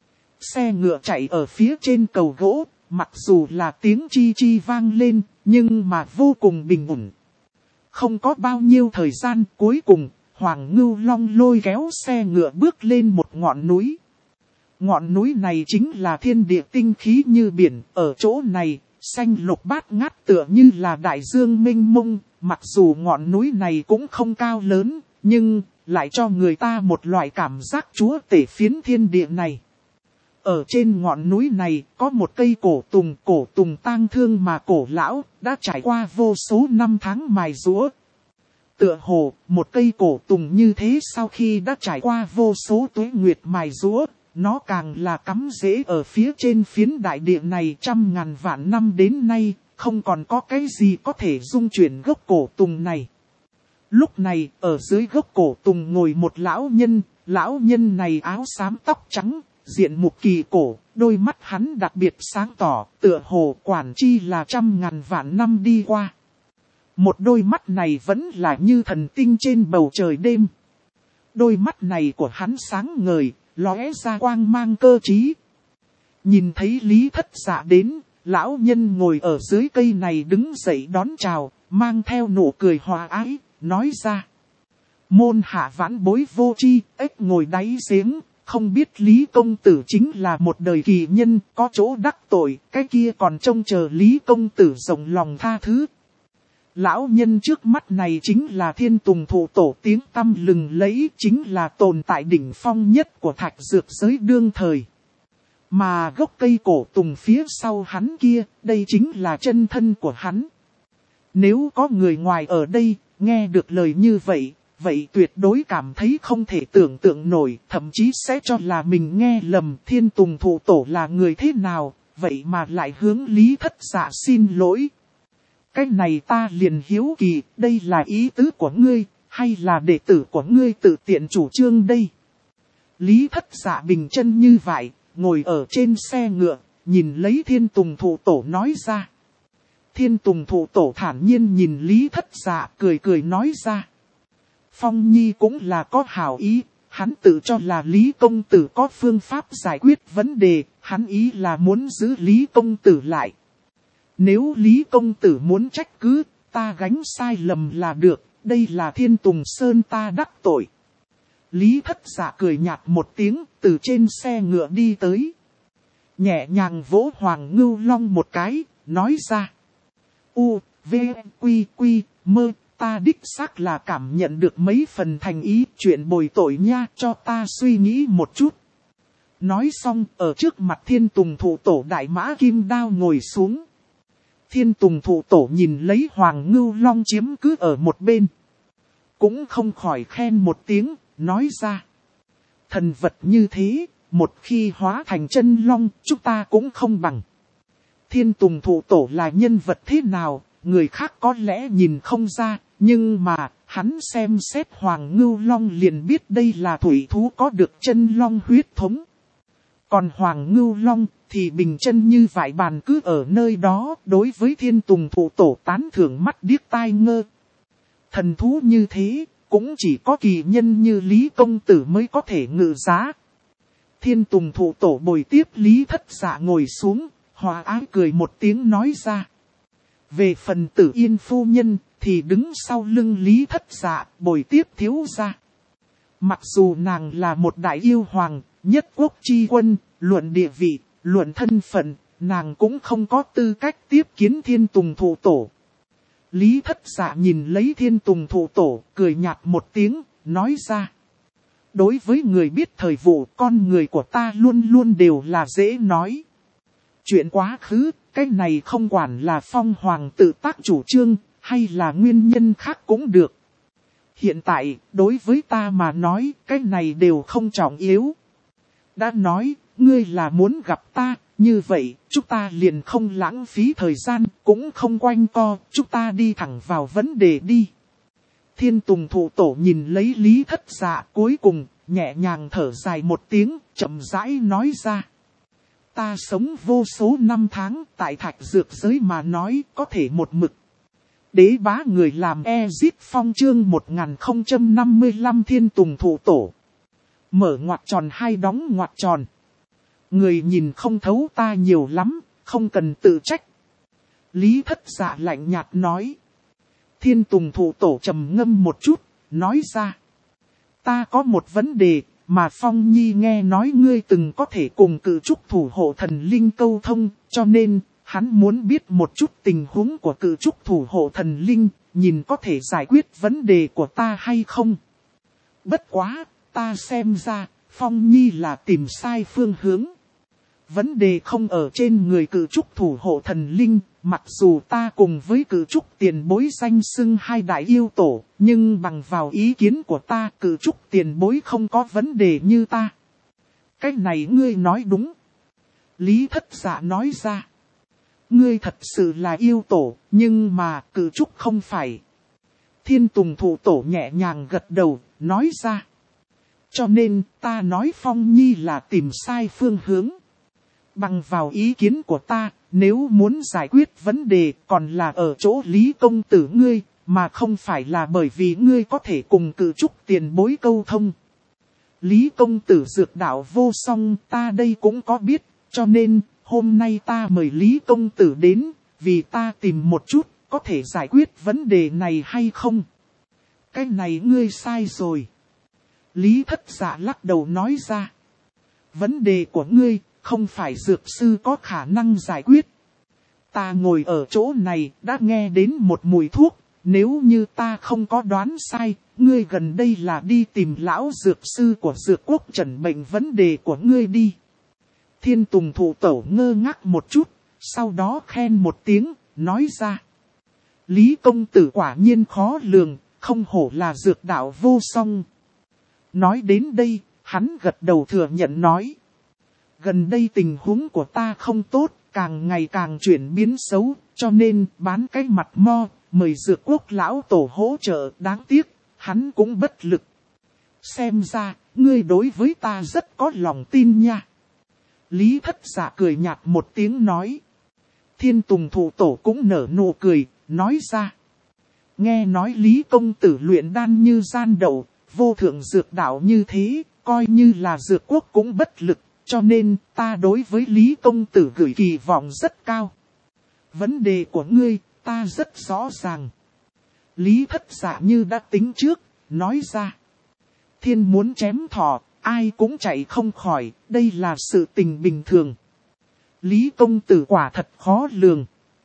Xe ngựa chạy ở phía trên cầu gỗ, mặc dù là tiếng chi chi vang lên, nhưng mà vô cùng bình ổn. Không có bao nhiêu thời gian, cuối cùng, Hoàng Ngưu Long lôi kéo xe ngựa bước lên một ngọn núi. Ngọn núi này chính là thiên địa tinh khí như biển, ở chỗ này, xanh lục bát ngát tựa như là đại dương mênh mông, mặc dù ngọn núi này cũng không cao lớn, nhưng lại cho người ta một loại cảm giác chúa tể phiến thiên địa này. Ở trên ngọn núi này có một cây cổ tùng tang thương mà cổ lão, đã trải qua vô số năm tháng mài giũa. Tựa hồ, một cây cổ tùng như thế sau khi đã trải qua vô số tuế nguyệt mài giũa, nó càng là cắm rễ ở phía trên phiến đại địa này trăm ngàn vạn năm đến nay, không còn có cái gì có thể dung chuyển gốc cổ tùng này. Lúc này, ở dưới gốc cổ tùng ngồi một lão nhân này áo xám tóc trắng, diện mục kỳ cổ, đôi mắt hắn đặc biệt sáng tỏ, tựa hồ quản chi là trăm ngàn vạn năm đi qua. Một đôi mắt này vẫn là như thần tinh trên bầu trời đêm. Đôi mắt này của hắn sáng ngời, lóe ra quang mang cơ trí. Nhìn thấy Lý Thất Dạ đến, lão nhân ngồi ở dưới cây này đứng dậy đón chào, mang theo nụ cười hòa ái, nói ra. Môn hạ vãn bối vô tri, ếch ngồi đáy giếng, không biết Lý công tử chính là một đời kỳ nhân, có chỗ đắc tội, cái kia còn trông chờ Lý công tử rộng lòng tha thứ. Lão nhân trước mắt này chính là Thiên Tùng Thụ Tổ, tiếng tăm lừng lẫy, chính là tồn tại đỉnh phong nhất của thạch dược giới đương thời. Mà gốc cây cổ tùng phía sau hắn kia, đây chính là chân thân của hắn. Nếu có người ngoài ở đây, nghe được lời như vậy, vậy tuyệt đối cảm thấy không thể tưởng tượng nổi, thậm chí sẽ cho là mình nghe lầm. Thiên Tùng Thụ Tổ là người thế nào, vậy mà lại hướng Lý Thất Dạ xin lỗi. Cái này ta liền hiếu kỳ, đây là ý tứ của ngươi, hay là đệ tử của ngươi tự tiện chủ trương đây? Lý Thất Dạ bình chân như vậy, ngồi ở trên xe ngựa, nhìn lấy Thiên Tùng Thụ Tổ nói ra. Thiên Tùng Thụ Tổ thản nhiên nhìn Lý Thất Dạ, cười cười nói ra. Phong Nhi cũng là có hảo ý, hắn tự cho là Lý Công Tử có phương pháp giải quyết vấn đề, hắn ý là muốn giữ Lý Công Tử lại. Nếu Lý Công Tử muốn trách cứ, ta gánh sai lầm là được, đây là Thiên Tùng Sơn ta đắc tội. Lý Thất Dạ cười nhạt một tiếng, từ trên xe ngựa đi tới. Nhẹ nhàng vỗ Hoàng Ngưu Long một cái, nói ra. U, V, Quy, Quy, Mơ, ta đích xác là cảm nhận được mấy phần thành ý, chuyện bồi tội nha, cho ta suy nghĩ một chút. Nói xong, ở trước mặt Thiên Tùng Thụ Tổ đại mã kim đao ngồi xuống. Thiên Tùng Thụ Tổ nhìn lấy Hoàng Ngưu Long chiếm cứ ở một bên. Cũng không khỏi khen một tiếng, nói ra. Thần vật như thế, một khi hóa thành chân long, chúng ta cũng không bằng. Thiên Tùng Thụ Tổ là nhân vật thế nào, người khác có lẽ nhìn không ra, nhưng mà, hắn xem xét Hoàng Ngưu Long liền biết đây là thủy thú có được chân long huyết thống. Còn Hoàng Ngưu Long thì bình chân như vải bàn cứ ở nơi đó, đối với Thiên Tùng Thụ Tổ tán thưởng mắt điếc tai ngơ. Thần thú như thế, cũng chỉ có kỳ nhân như Lý Công Tử mới có thể ngự giá. Thiên Tùng Thụ Tổ bồi tiếp Lý Thất Dạ ngồi xuống, hòa ái cười một tiếng nói ra. Về phần Tử Yên phu nhân, thì đứng sau lưng Lý Thất Dạ, bồi tiếp thiếu gia. Mặc dù nàng là một đại yêu hoàng, nhất quốc chi quân, luận địa vị, luận thân phận, nàng cũng không có tư cách tiếp kiến Thiên Tùng Thụ Tổ. Lý Thất Dạ nhìn lấy Thiên Tùng Thụ Tổ, cười nhạt một tiếng, nói ra. Đối với người biết thời vụ, con người của ta luôn luôn đều là dễ nói. Chuyện quá khứ, cái này không quản là Phong Hoàng tự tác chủ trương, hay là nguyên nhân khác cũng được. Hiện tại, đối với ta mà nói, cái này đều không trọng yếu. Đã nói, ngươi là muốn gặp ta, như vậy, chúng ta liền không lãng phí thời gian, cũng không quanh co, chúng ta đi thẳng vào vấn đề đi. Thiên Tùng Thụ Tổ nhìn lấy Lý Thất Dạ, cuối cùng, nhẹ nhàng thở dài một tiếng, chậm rãi nói ra. Ta sống vô số năm tháng, tại thạch dược giới mà nói, có thể một mực. Đế bá người làm Ezit Phong chương 1055 Thiên Tùng Thụ Tổ. Mở ngoặc tròn hay đóng ngoặc tròn. Người nhìn không thấu ta nhiều lắm, không cần tự trách. Lý Thất Dạ lạnh nhạt nói. Thiên Tùng Thụ Tổ trầm ngâm một chút, nói ra. Ta có một vấn đề, mà Phong Nhi nghe nói ngươi từng có thể cùng cự trúc thủ hộ thần linh câu thông, cho nên, hắn muốn biết một chút tình huống của cự trúc thủ hộ thần linh, nhìn có thể giải quyết vấn đề của ta hay không. Bất quá, ta xem ra, Phong Nhi là tìm sai phương hướng. Vấn đề không ở trên người cự trúc thủ hộ thần linh, mặc dù ta cùng với cự trúc tiền bối danh xưng hai đại yêu tổ, nhưng bằng vào ý kiến của ta cự trúc tiền bối không có vấn đề như ta. Cái này ngươi nói đúng. Lý Thất Dạ nói ra. Ngươi thật sự là yêu tổ, nhưng mà cự trúc không phải. Thiên Tùng Thụ Tổ nhẹ nhàng gật đầu, nói ra. Cho nên ta nói Phong Nhi là tìm sai phương hướng. Bằng vào ý kiến của ta, nếu muốn giải quyết vấn đề còn là ở chỗ Lý Công Tử ngươi, mà không phải là bởi vì ngươi có thể cùng cự trúc tiền bối câu thông. Lý Công Tử dược đạo vô song ta đây cũng có biết, cho nên hôm nay ta mời Lý Công Tử đến, vì ta tìm một chút, có thể giải quyết vấn đề này hay không? Cái này ngươi sai rồi. Lý Thất Dạ lắc đầu nói ra. Vấn đề của ngươi, không phải dược sư có khả năng giải quyết. Ta ngồi ở chỗ này, đã nghe đến một mùi thuốc, nếu như ta không có đoán sai, ngươi gần đây là đi tìm lão dược sư của dược quốc chẩn bệnh vấn đề của ngươi đi. Thiên Tùng thụ tổ ngơ ngác một chút, sau đó khen một tiếng, nói ra. Lý công tử quả nhiên khó lường, không hổ là dược đạo vô song. Nói đến đây, hắn gật đầu thừa nhận nói. Gần đây tình huống của ta không tốt, càng ngày càng chuyển biến xấu, cho nên bán cái mặt mo, mời dược quốc lão tổ hỗ trợ. Đáng tiếc, hắn cũng bất lực. Xem ra, ngươi đối với ta rất có lòng tin nha. Lý Thất Dạ cười nhạt một tiếng nói. Thiên Tùng thụ tổ cũng nở nụ cười, nói ra. Nghe nói Lý công tử luyện đan như gian đậu, vô thượng dược đạo như thế, coi như là dược quốc cũng bất lực, cho nên ta đối với Lý công tử gửi kỳ vọng rất cao. Vấn đề của ngươi, ta rất rõ ràng. Lý Thất Dạ như đã tính trước, nói ra. Thiên muốn chém thỏ, ai cũng chạy không khỏi, đây là sự tình bình thường. Lý công tử quả thật khó lường.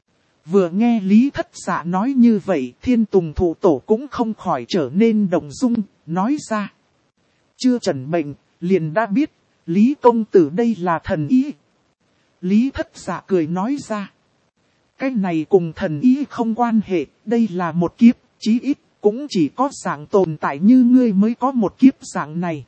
Vừa nghe Lý Thất Dạ nói như vậy, Thiên Tùng thụ tổ cũng không khỏi trở nên động dung, nói ra. Chưa chẩn bệnh, liền đã biết, Lý công tử đây là thần ý. Lý Thất Dạ cười nói ra. Cái này cùng thần ý không quan hệ, đây là một kiếp, chí ít, cũng chỉ có dạng tồn tại như ngươi mới có một kiếp dạng này.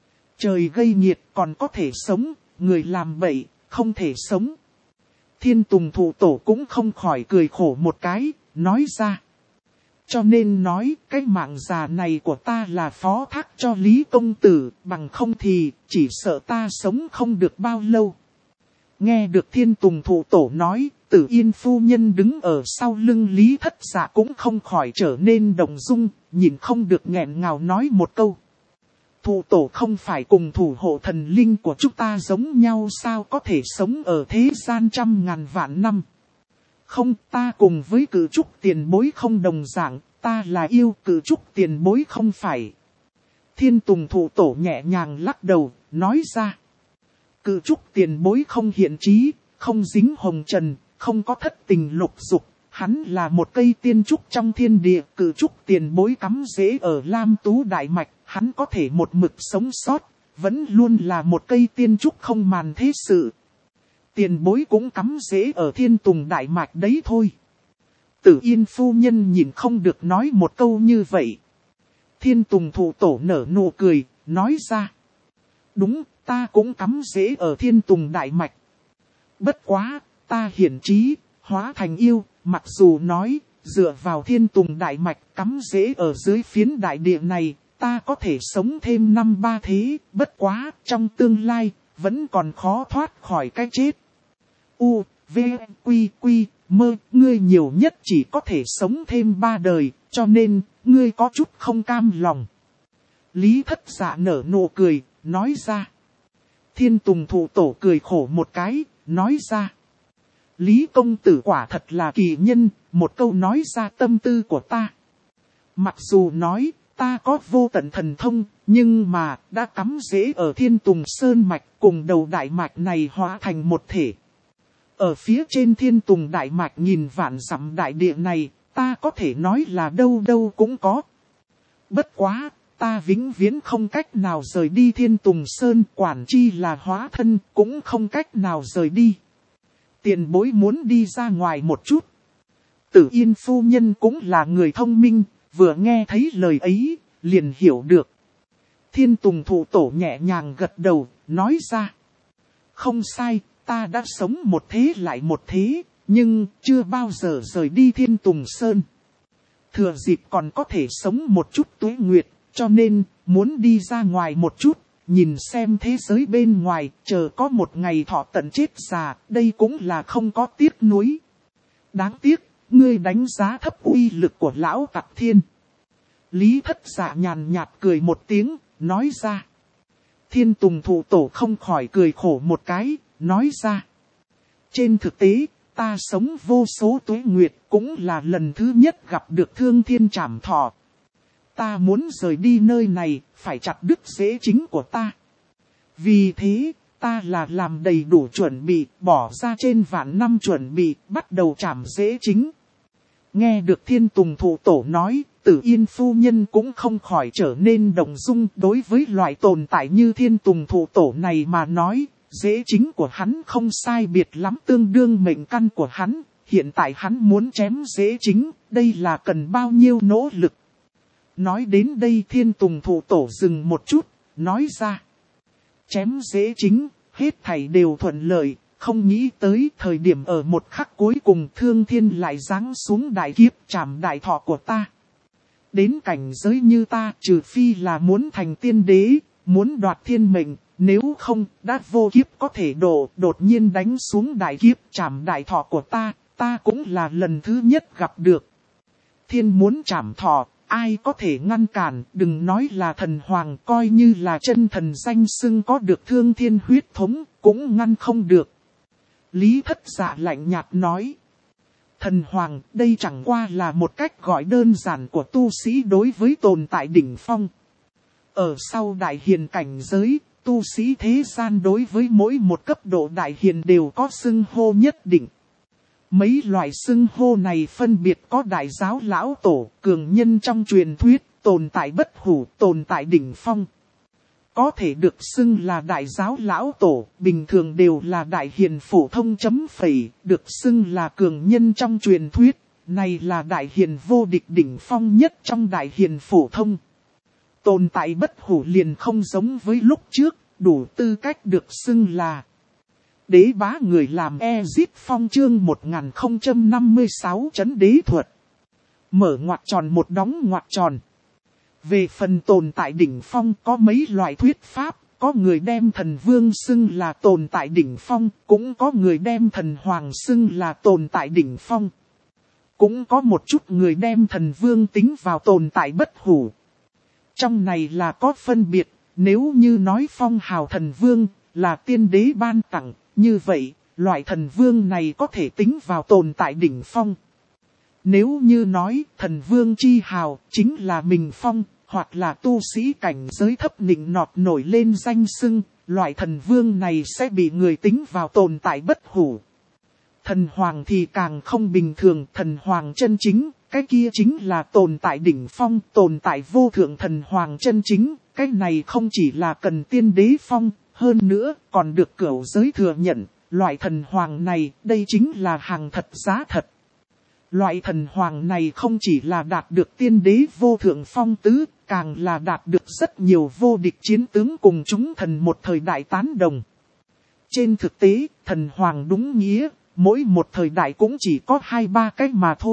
Trời gây nghiệt còn có thể sống, người làm bậy, không thể sống. Thiên Tùng thụ tổ cũng không khỏi cười khổ một cái, nói ra. Cho nên nói cái mạng già này của ta là phó thác cho Lý công tử, bằng không thì chỉ sợ ta sống không được bao lâu. Nghe được Thiên Tùng thụ tổ nói, Tử Yên phu nhân đứng ở sau lưng Lý Thất Dạ cũng không khỏi trở nên động dung, nhìn không được nghẹn ngào nói một câu. Thụ tổ không phải cùng thủ hộ thần linh của chúng ta giống nhau sao có thể sống ở thế gian trăm ngàn vạn năm. Không, ta cùng với Cử Trúc tiền bối không đồng dạng, ta là yêu Cử Trúc tiền bối không phải. Thiên Tùng thụ tổ nhẹ nhàng lắc đầu, nói ra. Cử Trúc tiền bối không hiện trí, không dính hồng trần, không có thất tình lục dục. Hắn là một cây tiên trúc trong thiên địa, Cử Trúc tiền bối cắm rễ ở Lam Tú Đại Mạch, hắn có thể một mực sống sót, vẫn luôn là một cây tiên trúc không màn thế sự. Tiền bối cũng cắm rễ ở Thiên Tùng Đại Mạch đấy thôi. Tử Yên phu nhân nhìn không được nói một câu như vậy. Thiên Tùng thụ tổ nở nụ cười, nói ra. Đúng, ta cũng cắm rễ ở Thiên Tùng Đại Mạch. Bất quá, ta hiển trí, hóa thành yêu, mặc dù nói, dựa vào Thiên Tùng Đại Mạch cắm rễ ở dưới phiến đại địa này, ta có thể sống thêm 5-3 thế, bất quá, trong tương lai, vẫn còn khó thoát khỏi cái chết. U, V, Quy, Quy, Mơ, ngươi nhiều nhất chỉ có thể sống thêm 3 đời, cho nên, ngươi có chút không cam lòng. Lý Thất Dạ nở nụ cười, nói ra. Thiên Tùng thụ tổ cười khổ một cái, nói ra. Lý công tử quả thật là kỳ nhân, một câu nói ra tâm tư của ta. Mặc dù nói, ta có vô tận thần thông, nhưng mà, đã cắm rễ ở Thiên Tùng Sơn Mạch, cùng đầu đại mạch này hóa thành một thể. Ở phía trên Thiên Tùng Đại Mạch nhìn vạn dặm đại địa này, ta có thể nói là đâu đâu cũng có. Bất quá, ta vĩnh viễn không cách nào rời đi Thiên Tùng Sơn, quản chi là hóa thân, cũng không cách nào rời đi. Tiền bối muốn đi ra ngoài một chút. Tử Yên phu nhân cũng là người thông minh, vừa nghe thấy lời ấy, liền hiểu được. Thiên Tùng thụ tổ nhẹ nhàng gật đầu, nói ra. Không sai, ta đã sống một thế lại một thế, nhưng chưa bao giờ rời đi Thiên Tùng Sơn. Thừa dịp còn có thể sống một chút tuế nguyệt, cho nên muốn đi ra ngoài một chút, nhìn xem thế giới bên ngoài, chờ có một ngày thọ tận chết già, đây cũng là không có tiếc nuối. Đáng tiếc, ngươi đánh giá thấp uy lực của lão Tặc Thiên. Lý Thất Dạ nhàn nhạt cười một tiếng, nói ra. Thiên Tùng thụ tổ không khỏi cười khổ một cái, nói ra. Trên thực tế, ta sống vô số tuế nguyệt, cũng là lần thứ nhất gặp được Thương Thiên Trảm Thọ. Ta muốn rời đi nơi này, phải chặt đứt rễ chính của ta. Vì thế, ta là làm đầy đủ chuẩn bị, bỏ ra trên vạn năm chuẩn bị, bắt đầu chảm rễ chính. Nghe được Thiên Tùng Thụ Tổ nói, Tử Yên phu nhân cũng không khỏi trở nên động dung. Đối với loại tồn tại như Thiên Tùng Thụ Tổ này mà nói, dễ chính của hắn không sai biệt lắm tương đương mệnh căn của hắn. Hiện tại hắn muốn chém dễ chính, đây là cần bao nhiêu nỗ lực. Nói đến đây Thiên Tùng Thụ Tổ dừng một chút, nói ra. Chém dễ chính, hết thảy đều thuận lợi, không nghĩ tới thời điểm ở một khắc cuối cùng Thương Thiên lại giáng xuống đại kiếp trảm đại thọ của ta. Đến cảnh giới như ta trừ phi là muốn thành tiên đế, muốn đoạt thiên mệnh, nếu không đã vô kiếp có thể đột nhiên đánh xuống đại kiếp trảm đại thọ của ta cũng là lần thứ nhất gặp được. Thiên muốn trảm thọ, ai có thể ngăn cản, đừng nói là thần hoàng, coi như là chân thần danh xưng có được Thương Thiên huyết thống, cũng ngăn không được. Lý Thất Dạ lạnh nhạt nói. Thần hoàng, đây chẳng qua là một cách gọi đơn giản của tu sĩ đối với tồn tại đỉnh phong. Ở sau đại hiền cảnh giới, tu sĩ thế gian đối với mỗi một cấp độ đại hiền đều có xưng hô nhất định. Mấy loại xưng hô này phân biệt có đại giáo lão tổ, cường nhân trong truyền thuyết, tồn tại bất hủ, tồn tại đỉnh phong. Có thể được xưng là đại giáo lão tổ, bình thường đều là đại hiền phổ thông chấm phẩy, được xưng là cường nhân trong truyền thuyết, này là đại hiền vô địch đỉnh phong nhất trong đại hiền phổ thông. Tồn tại bất hủ liền không giống với lúc trước, đủ tư cách được xưng là đế bá người làm Ezip Phong chương 1056 chấn đế thuật. Mở ngoặc tròn một đóng ngoặc tròn. Về phần tồn tại đỉnh phong có mấy loại thuyết pháp, có người đem thần vương xưng là tồn tại đỉnh phong, cũng có người đem thần hoàng xưng là tồn tại đỉnh phong. Cũng có một chút người đem thần vương tính vào tồn tại bất hủ. Trong này là có phân biệt, nếu như nói phong hào thần vương là tiên đế ban tặng, như vậy, loại thần vương này có thể tính vào tồn tại đỉnh phong. Nếu như nói thần vương chi hào chính là mình phong, hoặc là tu sĩ cảnh giới thấp nịnh nọt nổi lên danh xưng, loại thần vương này sẽ bị người tính vào tồn tại bất hủ. Thần hoàng thì càng không bình thường, thần hoàng chân chính, cái kia chính là tồn tại đỉnh phong, tồn tại vô thượng thần hoàng chân chính, cái này không chỉ là cần tiên đế phong, hơn nữa còn được cửu giới thừa nhận, loại thần hoàng này, đây chính là hàng thật giá thật. Loại thần hoàng này không chỉ là đạt được tiên đế vô thượng phong tứ, càng là đạt được rất nhiều vô địch chiến tướng cùng chúng thần một thời đại tán đồng. Trên thực tế, thần hoàng đúng nghĩa, mỗi một thời đại cũng chỉ có 2-3 cách mà thôi.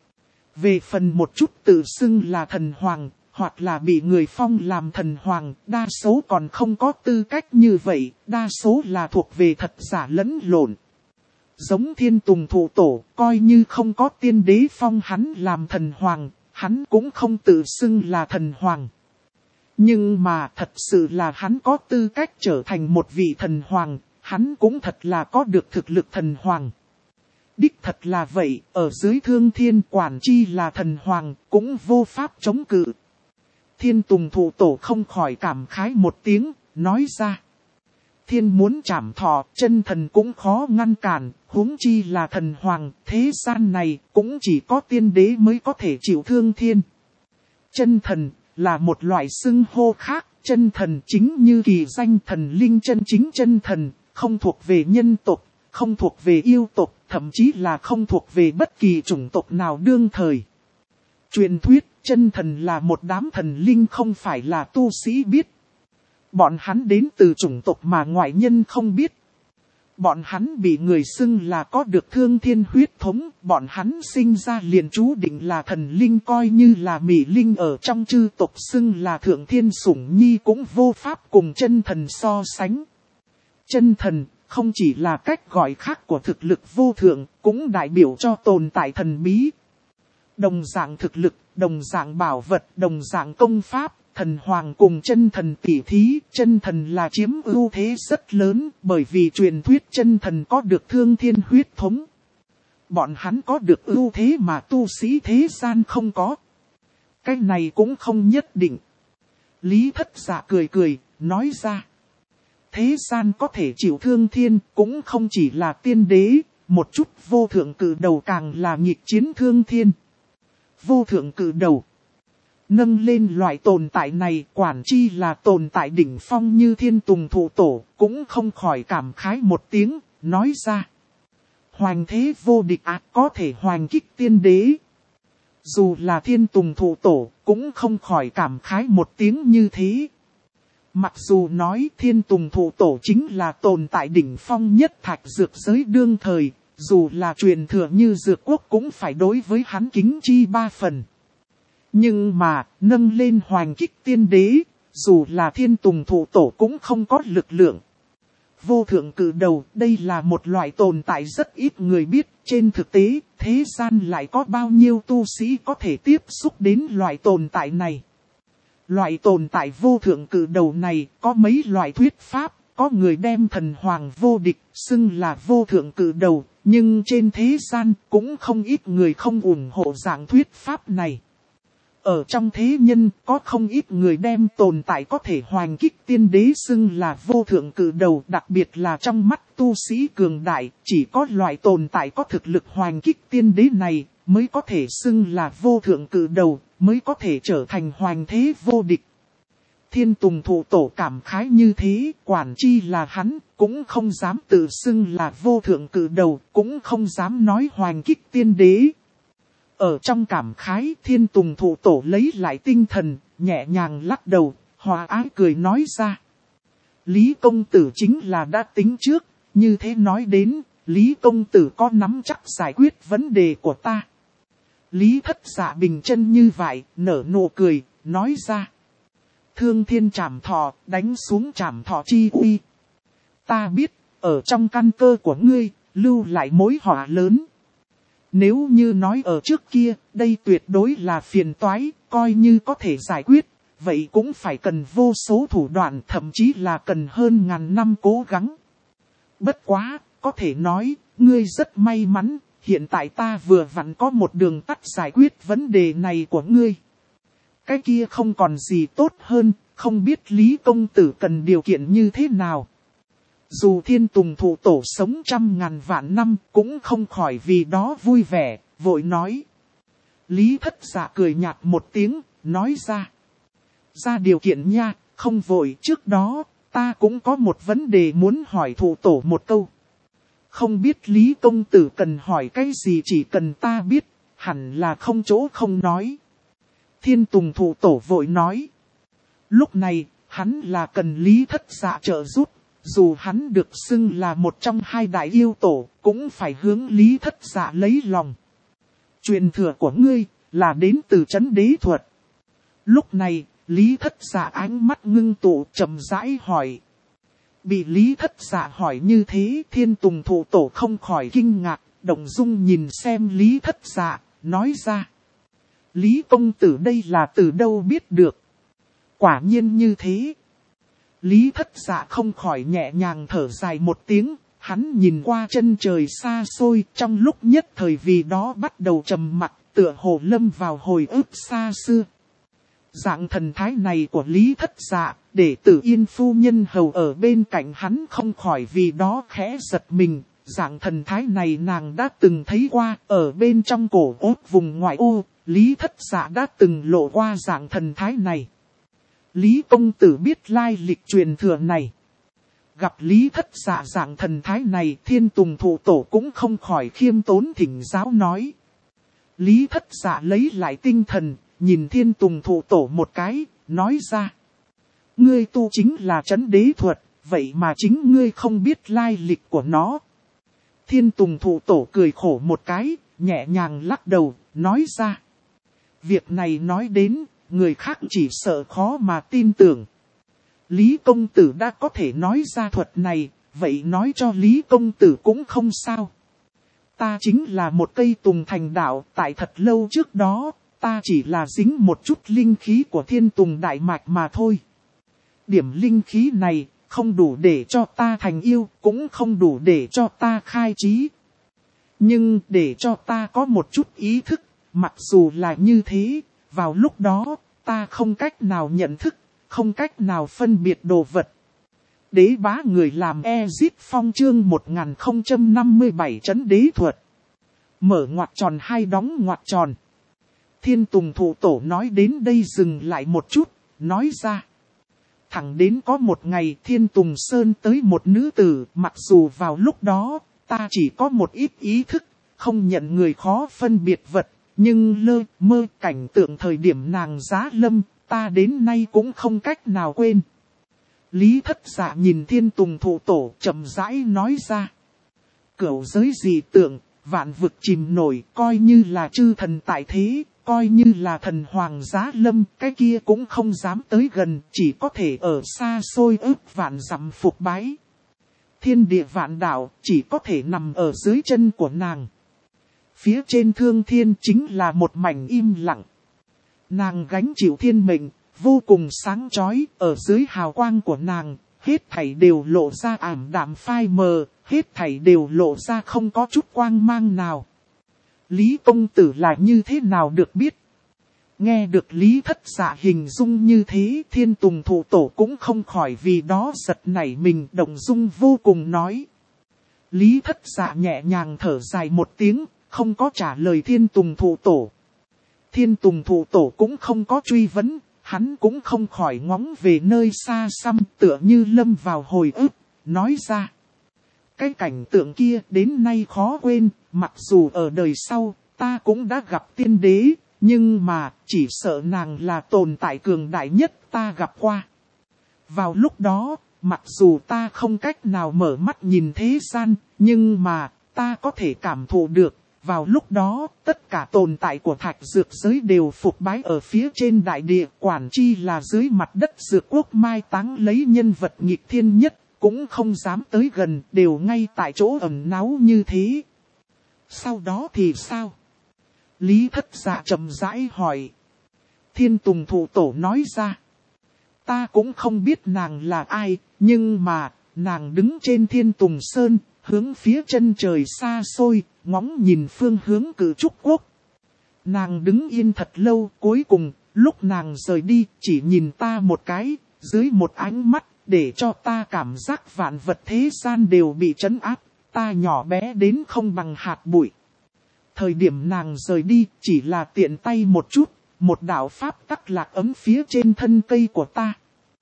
Về phần một chút tự xưng là thần hoàng, hoặc là bị người phong làm thần hoàng, đa số còn không có tư cách như vậy, đa số là thuộc về thật giả lẫn lộn. Giống Thiên Tùng Thụ Tổ, coi như không có tiên đế phong hắn làm thần hoàng, hắn cũng không tự xưng là thần hoàng. Nhưng mà thật sự là hắn có tư cách trở thành một vị thần hoàng, hắn cũng thật là có được thực lực thần hoàng. Đích thật là vậy, ở dưới Thương Thiên quản chi là thần hoàng, cũng vô pháp chống cự. Thiên Tùng Thụ Tổ không khỏi cảm khái một tiếng, nói ra. Thiên muốn trảm thọ, chân thần cũng khó ngăn cản, huống chi là thần hoàng, thế gian này cũng chỉ có tiên đế mới có thể chịu thương thiên. Chân thần là một loại xưng hô khác, chân thần chính như kỳ danh thần linh chân chính chân thần, không thuộc về nhân tộc, không thuộc về yêu tộc, thậm chí là không thuộc về bất kỳ chủng tộc nào đương thời. Truyền thuyết, chân thần là một đám thần linh không phải là tu sĩ biết. Bọn hắn đến từ chủng tộc mà ngoại nhân không biết. Bọn hắn bị người xưng là có được thương thiên huyết thống, bọn hắn sinh ra liền chú định là thần linh, coi như là mỹ linh ở trong chư tộc xưng là thượng thiên sủng nhi cũng vô pháp cùng chân thần so sánh. Chân thần không chỉ là cách gọi khác của thực lực vô thượng, cũng đại biểu cho tồn tại thần bí. Đồng dạng thực lực, đồng dạng bảo vật, đồng dạng công pháp, thần hoàng cùng chân thần tỉ thí, chân thần là chiếm ưu thế rất lớn, bởi vì truyền thuyết chân thần có được thương thiên huyết thống. Bọn hắn có được ưu thế mà tu sĩ thế gian không có. Cái này cũng không nhất định. Lý Thất Dạ cười cười, nói ra. Thế gian có thể chịu thương thiên, cũng không chỉ là tiên đế, một chút vô thượng cử đầu càng là nghịch chiến thương thiên. vô thượng cử đầu. Nâng lên loại tồn tại này, quản chi là tồn tại đỉnh phong như Thiên Tùng Thụ Tổ, cũng không khỏi cảm khái một tiếng, nói ra. Hoành thế vô địch có thể hoành kích tiên đế. Dù là Thiên Tùng Thụ Tổ, cũng không khỏi cảm khái một tiếng như thế. Mặc dù nói Thiên Tùng Thụ Tổ chính là tồn tại đỉnh phong nhất thạch dược giới đương thời, dù là truyền thừa như dược quốc cũng phải đối với hắn kính chi 3 phần. Nhưng mà, nâng lên hoành kích tiên đế, dù là Thiên Tùng Thụ Tổ cũng không có lực lượng. Vô thượng cử đầu, đây là một loại tồn tại rất ít người biết, trên thực tế, thế gian lại có bao nhiêu tu sĩ có thể tiếp xúc đến loại tồn tại này. Loại tồn tại vô thượng cử đầu này, có mấy loại thuyết pháp, có người đem thần hoàng vô địch, xưng là vô thượng cử đầu, nhưng trên thế gian cũng không ít người không ủng hộ dạng thuyết pháp này. Ở trong thế nhân, có không ít người đem tồn tại có thể hoành kích tiên đế xưng là vô thượng cử đầu, đặc biệt là trong mắt tu sĩ cường đại, chỉ có loại tồn tại có thực lực hoành kích tiên đế này, mới có thể xưng là vô thượng cử đầu, mới có thể trở thành hoành thế vô địch. Thiên Tùng Thụ Tổ cảm khái như thế, quản chi là hắn, cũng không dám tự xưng là vô thượng cử đầu, cũng không dám nói hoành kích tiên đế. Ở trong cảm khái, Thiên Tùng Thụ Tổ lấy lại tinh thần, nhẹ nhàng lắc đầu, hòa ái cười nói ra. Lý công tử chính là đã tính trước, như thế nói đến, Lý công tử có nắm chắc giải quyết vấn đề của ta. Lý Thất Dạ bình chân như vậy, nở nụ cười, nói ra. Thương thiên trảm thọ, đánh xuống trảm thọ chi uy. Ta biết, ở trong căn cơ của ngươi, lưu lại mối họa lớn. Nếu như nói ở trước kia, đây tuyệt đối là phiền toái, coi như có thể giải quyết, vậy cũng phải cần vô số thủ đoạn, thậm chí là cần hơn ngàn năm cố gắng. Bất quá, có thể nói, ngươi rất may mắn, hiện tại ta vừa vặn có một đường tắt giải quyết vấn đề này của ngươi. Cái kia không còn gì tốt hơn, không biết Lý công tử cần điều kiện như thế nào. Dù Thiên Tùng Thụ Tổ sống 100.000 vạn năm cũng không khỏi vì đó vui vẻ, vội nói. Lý Thất Dạ cười nhạt một tiếng, nói ra. Ra điều kiện nha, không vội, trước đó, ta cũng có một vấn đề muốn hỏi Thụ Tổ một câu. Không biết Lý công tử cần hỏi cái gì, chỉ cần ta biết, hẳn là không chỗ không nói. Thiên Tùng Thụ Tổ vội nói. Lúc này, hắn là cần Lý Thất Dạ trợ giúp. Dù hắn được xưng là một trong hai đại yêu tổ, cũng phải hướng Lý Thất Dạ lấy lòng. Truyền thừa của ngươi, là đến từ Trấn Đế Thuật. Lúc này, Lý Thất Dạ ánh mắt ngưng tụ chậm rãi hỏi. Bị Lý Thất Dạ hỏi như thế, Thiên Tùng Thụ Tổ không khỏi kinh ngạc, động dung nhìn xem Lý Thất Dạ, nói ra. Lý công tử đây là từ đâu biết được? Quả nhiên như thế. Lý Thất Dạ không khỏi nhẹ nhàng thở dài một tiếng, hắn nhìn qua chân trời xa xôi, trong lúc nhất thời vì đó bắt đầu trầm mặc, tựa hồ lâm vào hồi ức xa xưa. Dạng thần thái này của Lý Thất Dạ, để Tử Yên phu nhân hầu ở bên cạnh hắn không khỏi vì đó khẽ giật mình. Dạng thần thái này nàng đã từng thấy qua, ở bên trong cổ ốt vùng ngoại ô, Lý Thất Dạ đã từng lộ qua dạng thần thái này. Lý công tử biết lai lịch truyền thừa này. Gặp Lý Thất Dạ dạng thần thái này, Thiên Tùng Thụ Tổ cũng không khỏi khiêm tốn thỉnh giáo nói. Lý Thất Dạ lấy lại tinh thần, nhìn Thiên Tùng Thụ Tổ một cái, nói ra. Ngươi tu chính là Trấn Đế Thuật, vậy mà chính ngươi không biết lai lịch của nó. Thiên Tùng Thụ Tổ cười khổ một cái, nhẹ nhàng lắc đầu, nói ra. Việc này nói đến, người khác chỉ sợ khó mà tin tưởng. Lý công tử đã có thể nói ra thuật này, vậy nói cho Lý công tử cũng không sao. Ta chính là một cây tùng thành đạo, tại thật lâu trước đó, ta chỉ là dính một chút linh khí của Thiên Tùng Đại Mạch mà thôi. Điểm linh khí này, không đủ để cho ta thành yêu, cũng không đủ để cho ta khai trí. Nhưng để cho ta có một chút ý thức, mặc dù là như thế, vào lúc đó, ta không cách nào nhận thức, không cách nào phân biệt đồ vật. Đế bá người làm Ezip Phong chương 1057 Trấn Đế Thuật. Mở ngoặc tròn hai đóng ngoặc tròn. Thiên Tùng Thụ Tổ nói đến đây dừng lại một chút, nói ra. Thẳng đến có một ngày Thiên Tùng Sơn tới một nữ tử, mặc dù vào lúc đó, ta chỉ có một ít ý thức, không nhận người khó phân biệt vật, nhưng lơ mơ cảnh tượng thời điểm nàng giá lâm, ta đến nay cũng không cách nào quên. Lý Thất Dạ nhìn Thiên Tùng Thụ Tổ chậm rãi nói ra. Cửu giới dị tượng, vạn vực chìm nổi, coi như là chư thần tại thế, coi như là thần hoàng giá lâm, cái kia cũng không dám tới gần, chỉ có thể ở xa xôi ước vạn dặm phục bái. Thiên địa vạn đạo, chỉ có thể nằm ở dưới chân của nàng. Phía trên thương thiên chính là một mảnh im lặng. Nàng gánh chịu thiên mệnh, vô cùng sáng chói, ở dưới hào quang của nàng, hết thảy đều lộ ra ảm đạm phai mờ, hết thảy đều lộ ra không có chút quang mang nào. Lý công tử là như thế nào được biết? Nghe được Lý Thất Dạ hình dung như thế, Thiên Tùng Thụ Tổ cũng không khỏi vì đó giật nảy mình, động dung vô cùng nói. Lý Thất Dạ nhẹ nhàng thở dài một tiếng, không có trả lời Thiên Tùng Thụ Tổ. Thiên Tùng Thụ Tổ cũng không có truy vấn, hắn cũng không khỏi ngóng về nơi xa xăm, tựa như lâm vào hồi ức, nói ra. Cái cảnh tượng kia đến nay khó quên, mặc dù ở đời sau, ta cũng đã gặp tiên đế, nhưng mà chỉ sợ nàng là tồn tại cường đại nhất ta gặp qua. Vào lúc đó, mặc dù ta không cách nào mở mắt nhìn thế gian, nhưng mà ta có thể cảm thụ được. Vào lúc đó, tất cả tồn tại của thạch dược giới đều phục bái ở phía trên đại địa, quản chi là dưới mặt đất dược quốc mai táng lấy nhân vật nghịch thiên nhất, cũng không dám tới gần, đều ngay tại chỗ ẩn náu như thế. Sau đó thì sao? Lý Thất Dạ chậm rãi hỏi. Thiên Tùng Thụ Tổ nói ra. Ta cũng không biết nàng là ai, nhưng mà, nàng đứng trên Thiên Tùng Sơn, hướng phía chân trời xa xôi, ngóng nhìn phương hướng Cử Trúc Quốc. Nàng đứng yên thật lâu, cuối cùng, lúc nàng rời đi, chỉ nhìn ta một cái, dưới một ánh mắt, để cho ta cảm giác vạn vật thế gian đều bị trấn áp, ta nhỏ bé đến không bằng hạt bụi. Thời điểm nàng rời đi, chỉ là tiện tay một chút, một đạo pháp tắc lạc ấm phía trên thân cây của ta.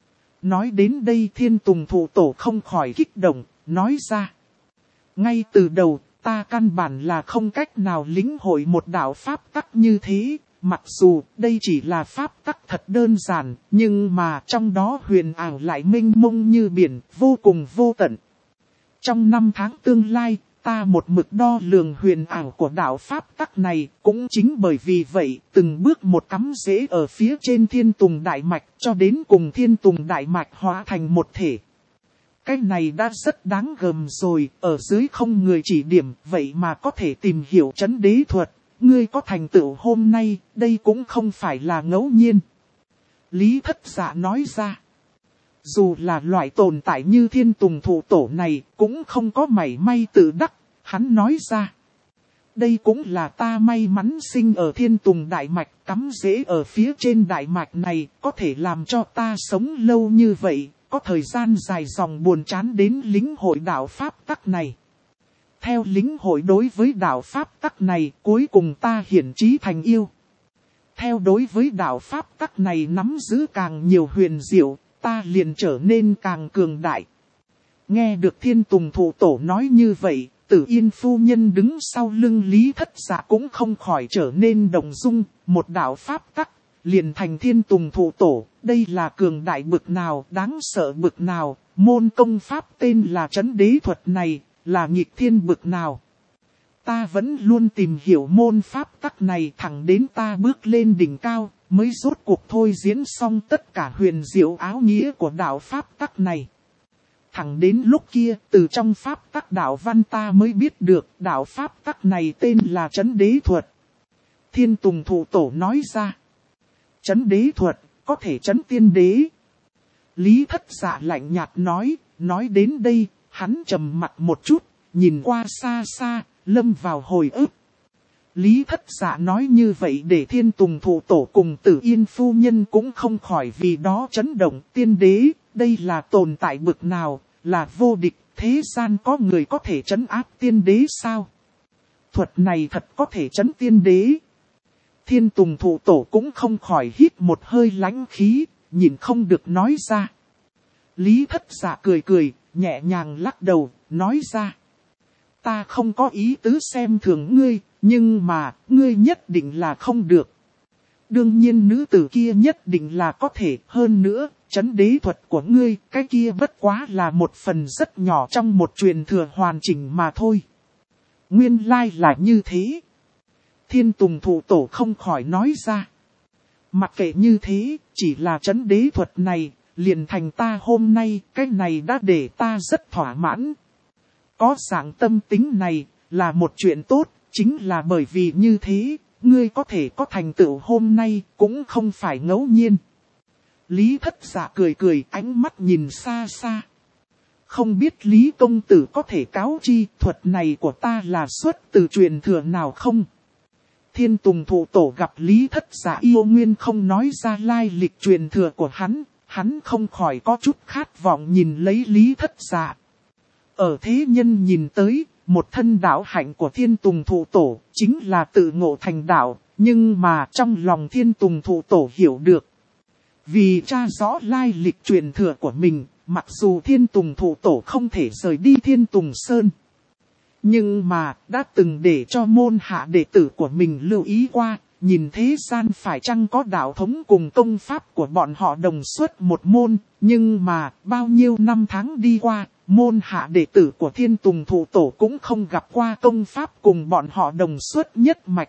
Nói đến đây Thiên Tùng Thụ Tổ không khỏi kích động, nói ra. Ngay từ đầu, ta căn bản là không cách nào lĩnh hội một đạo pháp tắc như thế, mặc dù đây chỉ là pháp tắc thật đơn giản, nhưng mà trong đó huyền ảo lại mênh mông như biển, vô cùng vô tận. Trong năm tháng tương lai, ta một mực đo lường huyền ảo của đạo pháp tắc này, cũng chính bởi vì vậy, từng bước một cắm rễ ở phía trên Thiên Tùng Đại Mạch, cho đến cùng Thiên Tùng Đại Mạch hóa thành một thể. Cái này đã rất đáng gờm rồi, ở dưới không người chỉ điểm, vậy mà có thể tìm hiểu trấn đế thuật. Ngươi có thành tựu hôm nay, đây cũng không phải là ngẫu nhiên. Lý Thất Dạ nói ra. Dù là loại tồn tại như Thiên Tùng Thụ Tổ này, cũng không có mảy may tự đắc, hắn nói ra. Đây cũng là ta may mắn sinh ở Thiên Tùng Đại Mạch, cắm rễ ở phía trên Đại Mạch này, có thể làm cho ta sống lâu như vậy, có thời gian dài dòng buồn chán đến lĩnh hội đạo Pháp tắc này. Theo lĩnh hội đối với đạo Pháp tắc này, cuối cùng ta hiển chí thành yêu. Theo đối với đạo Pháp tắc này nắm giữ càng nhiều huyền diệu, ta liền trở nên càng cường đại. Nghe được Thiên Tùng Thụ Tổ nói như vậy, Tử Yên phu nhân đứng sau lưng Lý Thất Dạ cũng không khỏi trở nên động dung, một đạo Pháp tắc, liền thành Thiên Tùng Thụ Tổ, đây là cường đại bực nào, đáng sợ bực nào, môn công pháp tên là trấn đế thuật này, là nghịch thiên bực nào. Ta vẫn luôn tìm hiểu môn pháp tắc này thẳng đến ta bước lên đỉnh cao, mới rốt cuộc thôi diễn xong tất cả huyền diệu áo nghĩa của đạo pháp tắc này. Thẳng đến lúc kia, từ trong pháp tắc đạo văn ta mới biết được đạo pháp tắc này tên là trấn đế thuật. Thiên Tùng Thụ Tổ nói ra. Trấn đế thuật, có thể trấn tiên đế. Lý Thất Dạ lạnh nhạt nói đến đây, hắn trầm mặt một chút, nhìn qua xa xa, lâm vào hồi ức. Lý Thất Dạ nói như vậy để Thiên Tùng Thụ Tổ cùng Tử Yên phu nhân cũng không khỏi vì đó chấn động. Tiên đế, đây là tồn tại bực nào, là vô địch, thế gian có người có thể trấn áp tiên đế sao? Thuật này thật có thể trấn tiên đế. Thiên Tùng Thụ Tổ cũng không khỏi hít một hơi lãnh khí, nhìn không được nói ra. Lý Thất Dạ cười cười, nhẹ nhàng lắc đầu, nói ra. Ta không có ý tứ xem thường ngươi, nhưng mà, ngươi nhất định là không được. Đương nhiên nữ tử kia nhất định là có thể, hơn nữa, trấn đế thuật của ngươi, cái kia bất quá là một phần rất nhỏ trong một truyền thừa hoàn chỉnh mà thôi. Nguyên lai là như thế. Thiên Tùng Thụ Tổ không khỏi nói ra. Mặc kệ như thế, chỉ là trấn đế thuật này, liền thành ta hôm nay, cái này đã để ta rất thỏa mãn. Có dạng tâm tính này, là một chuyện tốt, chính là bởi vì như thế, ngươi có thể có thành tựu hôm nay, cũng không phải ngẫu nhiên. Lý Thất Dạ cười cười, ánh mắt nhìn xa xa. Không biết Lý công tử có thể cáo chi thuật này của ta là xuất từ truyền thừa nào không? Thiên Tùng Thụ Tổ gặp Lý Thất Dạ yêu nguyên không nói ra lai lịch truyền thừa của hắn không khỏi có chút khát vọng nhìn lấy Lý Thất Dạ. Ở thế nhân nhìn tới, một thân đạo hạnh của Thiên Tùng Thụ Tổ chính là tự ngộ thành đạo, nhưng mà trong lòng Thiên Tùng Thụ Tổ hiểu được. Vì tra rõ lai lịch truyền thừa của mình, mặc dù Thiên Tùng Thụ Tổ không thể rời đi Thiên Tùng Sơn. Nhưng mà, đã từng để cho môn hạ đệ tử của mình lưu ý qua, nhìn thế gian phải chăng có đạo thống cùng công pháp của bọn họ đồng xuất một môn, nhưng mà, bao nhiêu năm tháng đi qua, môn hạ đệ tử của Thiên Tùng Thụ Tổ cũng không gặp qua công pháp cùng bọn họ đồng xuất nhất mạch.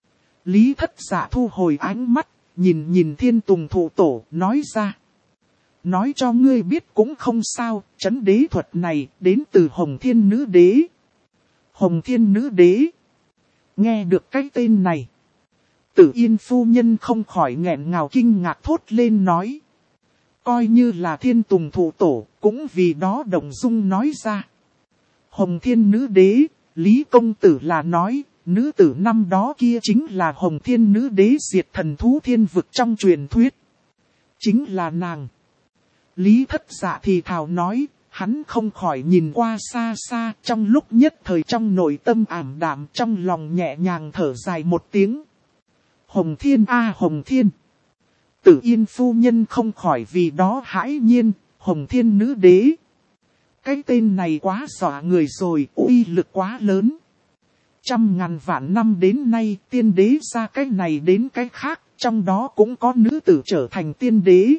Lý Thất Dạ thu hồi ánh mắt, nhìn Thiên Tùng Thụ Tổ, nói ra. Nói cho ngươi biết cũng không sao, trấn đế thuật này đến từ Hồng Thiên Nữ Đế. Hồng Thiên Nữ Đế. Nghe được cái tên này. Tử Yên phu nhân không khỏi nghẹn ngào kinh ngạc thốt lên nói. Coi như là Thiên Tùng Thụ Tổ, cũng vì đó động dung nói ra. Hồng Thiên Nữ Đế, Lý công tử là nói, nữ tử năm đó kia chính là Hồng Thiên Nữ Đế diệt thần thú thiên vực trong truyền thuyết. Chính là nàng. Lý Thất Dạ thì thào nói, hắn không khỏi nhìn qua xa xa, trong lúc nhất thời trong nội tâm ảm đạm, trong lòng nhẹ nhàng thở dài một tiếng. Hồng Thiên a Hồng Thiên. Tử Yên phu nhân không khỏi vì đó hãi nhiên, Hồng Thiên Nữ Đế. Cái tên này quá dọa người rồi, uy lực quá lớn. Trăm ngàn vạn năm đến nay, tiên đế ra cái này đến cái khác, trong đó cũng có nữ tử trở thành tiên đế.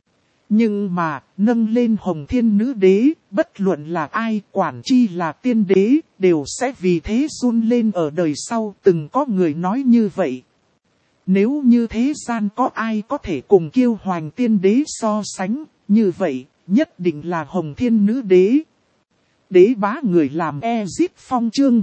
Nhưng mà, nâng lên Hồng Thiên Nữ Đế, bất luận là ai, quản chi là tiên đế, đều sẽ vì thế run lên ở đời sau, từng có người nói như vậy. Nếu như thế gian có ai có thể cùng Kiêu Hoành tiên đế so sánh, như vậy, nhất định là Hồng Thiên Nữ Đế. Đế bá người làm Ezip Phong chương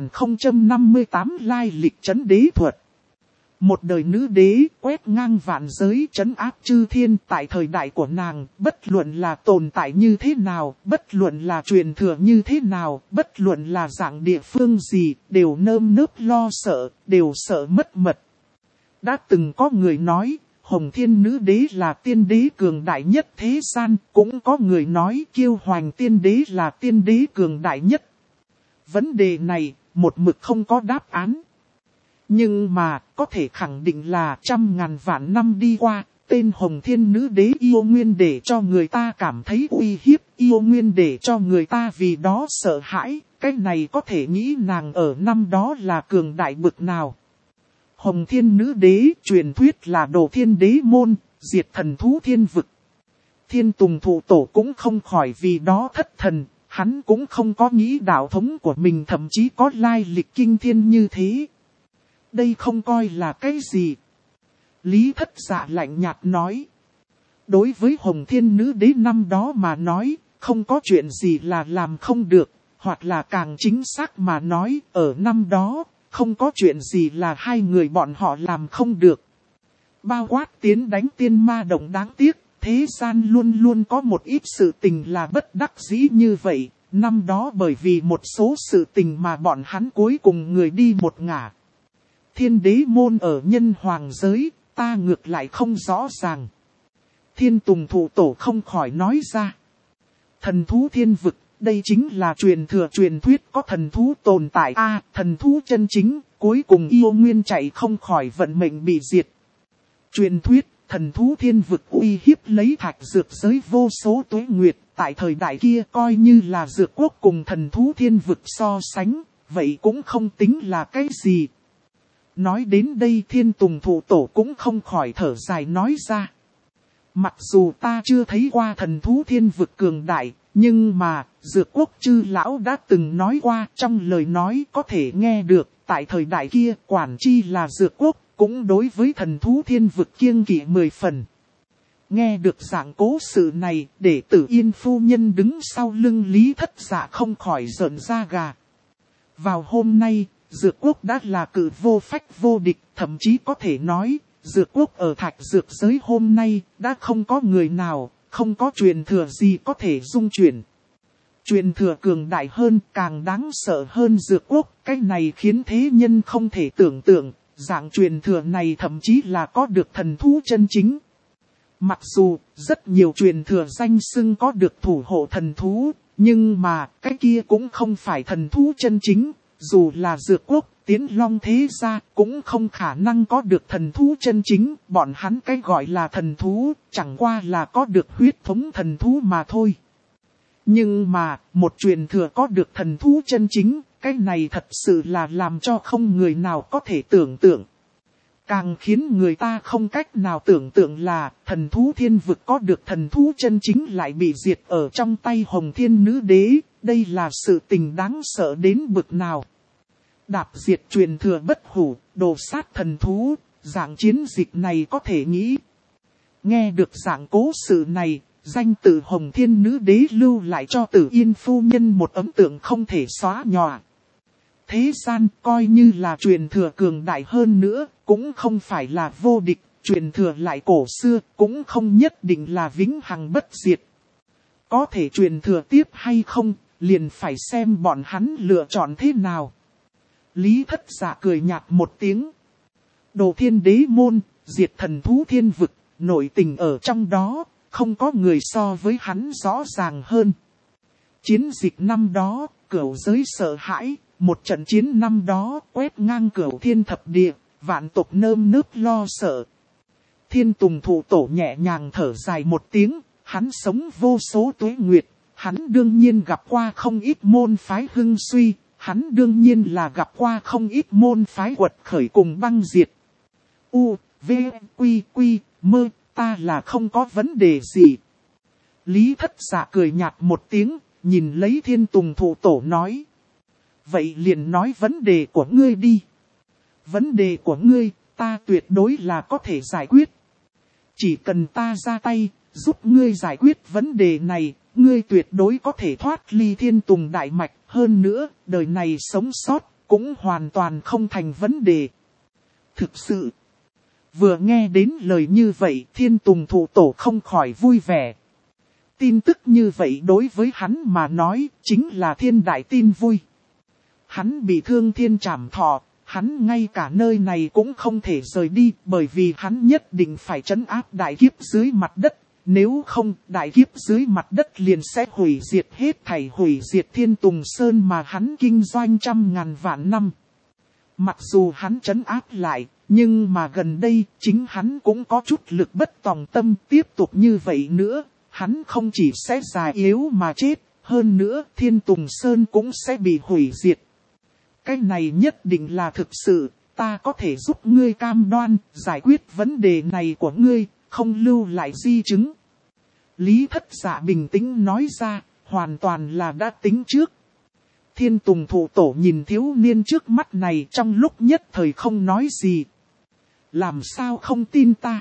1058 lai lịch trấn đế thuật. Một đời nữ đế quét ngang vạn giới trấn áp chư thiên tại thời đại của nàng, bất luận là tồn tại như thế nào, bất luận là truyền thừa như thế nào, bất luận là dạng địa phương gì, đều nơm nớp lo sợ, đều sợ mất mật. Đã từng có người nói, Hồng Thiên Nữ Đế là tiên đế cường đại nhất thế gian, cũng có người nói Kiêu Hoành tiên đế là tiên đế cường đại nhất. Vấn đề này, một mực không có đáp án. Nhưng mà, có thể khẳng định là trăm ngàn vạn năm đi qua, tên Hồng Thiên Nữ Đế yêu nguyên để cho người ta cảm thấy uy hiếp, yêu nguyên để cho người ta vì đó sợ hãi, cái này có thể nghĩ nàng ở năm đó là cường đại bực nào. Hồng Thiên Nữ Đế truyền thuyết là đồ thiên đế môn, diệt thần thú thiên vực. Thiên Tùng Thụ Tổ cũng không khỏi vì đó thất thần, hắn cũng không có nghĩ đạo thống của mình thậm chí có lai lịch kinh thiên như thế. Đây không coi là cái gì. Lý Thất Dạ lạnh nhạt nói. Đối với Hồng Thiên Nữ Đế năm đó mà nói, không có chuyện gì là làm không được, hoặc là càng chính xác mà nói, ở năm đó, không có chuyện gì là hai người bọn họ làm không được. Bao quát tiến đánh tiên ma động đáng tiếc, thế gian luôn luôn có một ít sự tình là bất đắc dĩ như vậy, năm đó bởi vì một số sự tình mà bọn hắn cuối cùng người đi một ngả. Thiên đế môn ở nhân hoàng giới, ta ngược lại không rõ ràng. Thiên Tùng Thụ Tổ không khỏi nói ra. Thần thú thiên vực, đây chính là truyền thừa truyền thuyết có thần thú tồn tại. Thần thú chân chính, cuối cùng yêu nguyên chạy không khỏi vận mệnh bị diệt. Truyền thuyết, thần thú thiên vực uy hiếp lấy thạch dược giới vô số tuế nguyệt, tại thời đại kia coi như là dược quốc cùng thần thú thiên vực so sánh, vậy cũng không tính là cái gì. Nói đến đây Thiên Tùng Thụ Tổ cũng không khỏi thở dài nói ra. Mặc dù ta chưa thấy qua thần thú thiên vực cường đại, nhưng mà, Dược Quốc chư lão đã từng nói qua trong lời nói có thể nghe được, tại thời đại kia quản chi là Dược Quốc, cũng đối với thần thú thiên vực kiêng kỵ 10 phần. Nghe được dạng cố sự này, để Tử Yên phu nhân đứng sau lưng Lý Thất Dạ không khỏi giận da gà. Vào hôm nay, Dược Quốc đã là cự vô phách vô địch, thậm chí có thể nói, Dược Quốc ở thạch dược giới hôm nay, đã không có người nào, không có truyền thừa gì có thể dung chuyển. Truyền thừa cường đại hơn, càng đáng sợ hơn Dược Quốc, cái này khiến thế nhân không thể tưởng tượng, dạng truyền thừa này thậm chí là có được thần thú chân chính. Mặc dù, rất nhiều truyền thừa danh xưng có được thủ hộ thần thú, nhưng mà, cái kia cũng không phải thần thú chân chính. Dù là Dược Quốc, Tiến Long thế gia cũng không khả năng có được thần thú chân chính, bọn hắn cái gọi là thần thú, chẳng qua là có được huyết thống thần thú mà thôi. Nhưng mà, một truyền thừa có được thần thú chân chính, cái này thật sự là làm cho không người nào có thể tưởng tượng. Càng khiến người ta không cách nào tưởng tượng là thần thú thiên vực có được thần thú chân chính lại bị diệt ở trong tay Hồng Thiên Nữ Đế, đây là sự tình đáng sợ đến bực nào. Đạp diệt truyền thừa bất hủ, đồ sát thần thú, dạng chiến dịch này có thể nghĩ. Nghe được dạng cố sự này, danh tự Hồng Thiên Nữ Đế lưu lại cho Tử Yên phu nhân một ấn tượng không thể xóa nhòa. Thế gian coi như là truyền thừa cường đại hơn nữa, cũng không phải là vô địch, truyền thừa lại cổ xưa, cũng không nhất định là vĩnh hằng bất diệt. Có thể truyền thừa tiếp hay không, liền phải xem bọn hắn lựa chọn thế nào. Lý Thất Dạ cười nhạt một tiếng. Đồ Thiên Đế môn, diệt thần thú thiên vực, nội tình ở trong đó, không có người so với hắn rõ ràng hơn. Chiến dịch năm đó, cửu giới sợ hãi, một trận chiến năm đó quét ngang cửu thiên thập địa, vạn tộc nơm nớp lo sợ. Thiên Tùng Thụ Tổ nhẹ nhàng thở dài một tiếng, hắn sống vô số tuế nguyệt, hắn đương nhiên gặp qua không ít môn phái hưng suy, hắn đương nhiên là gặp qua không ít môn phái quật khởi cùng băng diệt. U, V, Quy, Quy, Mơ, ta là không có vấn đề gì. Lý Thất Dạ cười nhạt một tiếng, nhìn lấy Thiên Tùng Thụ Tổ nói. Vậy liền nói vấn đề của ngươi đi. Vấn đề của ngươi, ta tuyệt đối là có thể giải quyết. Chỉ cần ta ra tay, giúp ngươi giải quyết vấn đề này, ngươi tuyệt đối có thể thoát ly Thiên Tùng Đại Mạch. Hơn nữa, đời này sống sót, cũng hoàn toàn không thành vấn đề. Thực sự, vừa nghe đến lời như vậy, Thiên Tùng Thụ Tổ không khỏi vui vẻ. Tin tức như vậy đối với hắn mà nói, chính là thiên đại tin vui. Hắn bị thương thiên trảm thọ, hắn ngay cả nơi này cũng không thể rời đi, bởi vì hắn nhất định phải trấn áp đại kiếp dưới mặt đất. Nếu không, đại kiếp dưới mặt đất liền sẽ hủy diệt hết thảy, hủy diệt Thiên Tùng Sơn mà hắn kinh doanh trăm ngàn vạn năm. Mặc dù hắn trấn áp lại, nhưng mà gần đây, chính hắn cũng có chút lực bất tòng tâm. Tiếp tục như vậy nữa, hắn không chỉ sẽ già yếu mà chết, hơn nữa Thiên Tùng Sơn cũng sẽ bị hủy diệt. Cái này nhất định là thực sự, ta có thể giúp ngươi cam đoan, giải quyết vấn đề này của ngươi, không lưu lại di chứng. Lý Thất Dạ bình tĩnh nói ra, hoàn toàn là đã tính trước. Thiên Tùng Thụ Tổ nhìn thiếu niên trước mắt này trong lúc nhất thời không nói gì. Làm sao không tin ta?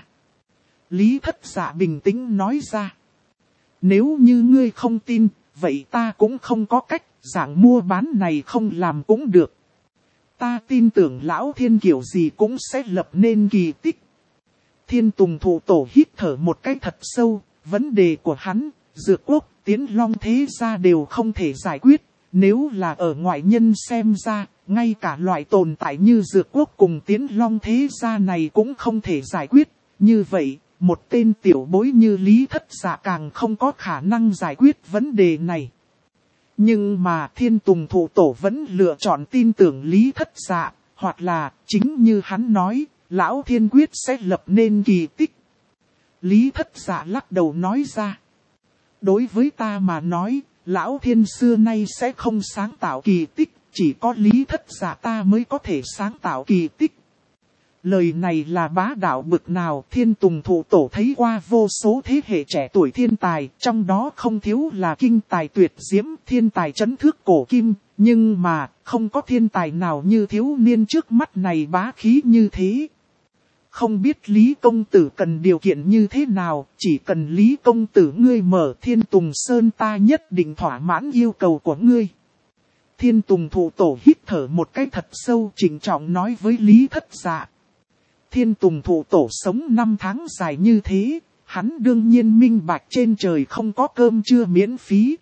Lý Thất Dạ bình tĩnh nói ra. Nếu như ngươi không tin, vậy ta cũng không có cách, dạng mua bán này không làm cũng được. Ta tin tưởng lão thiên kiểu gì cũng sẽ lập nên kỳ tích. Thiên Tùng Thụ Tổ hít thở một cái thật sâu, vấn đề của hắn, Dược Quốc, Tiến Long thế gia đều không thể giải quyết. Nếu là ở ngoại nhân xem ra, ngay cả loại tồn tại như Dược Quốc cùng Tiến Long thế gia này cũng không thể giải quyết. Như vậy, một tên tiểu bối như Lý Thất Dạ càng không có khả năng giải quyết vấn đề này. Nhưng mà Thiên Tùng Thụ Tổ vẫn lựa chọn tin tưởng Lý Thất Dạ, hoặc là chính như hắn nói, Lão Thiên quyết sẽ lập nên kỳ tích. Lý Thất Dạ lắc đầu nói ra. Đối với ta mà nói, Lão Thiên xưa nay sẽ không sáng tạo kỳ tích, chỉ có Lý Thất Dạ ta mới có thể sáng tạo kỳ tích. Lời này là bá đạo bực nào, Thiên Tùng Thụ Tổ thấy qua vô số thế hệ trẻ tuổi thiên tài, trong đó không thiếu là kinh tài tuyệt diễm, thiên tài trấn thước cổ kim, nhưng mà không có thiên tài nào như thiếu niên trước mắt này bá khí như thế. Không biết Lý Công Tử cần điều kiện như thế nào, chỉ cần Lý Công Tử ngươi mở Thiên Tùng Sơn ta nhất định thỏa mãn yêu cầu của ngươi. Thiên Tùng Thụ Tổ hít thở một cái thật sâu, trịnh trọng nói với Lý Thất Dạ. Thiên Tùng Thụ Tổ sống 5 tháng dài như thế, hắn đương nhiên minh bạch trên trời không có cơm trưa miễn phí.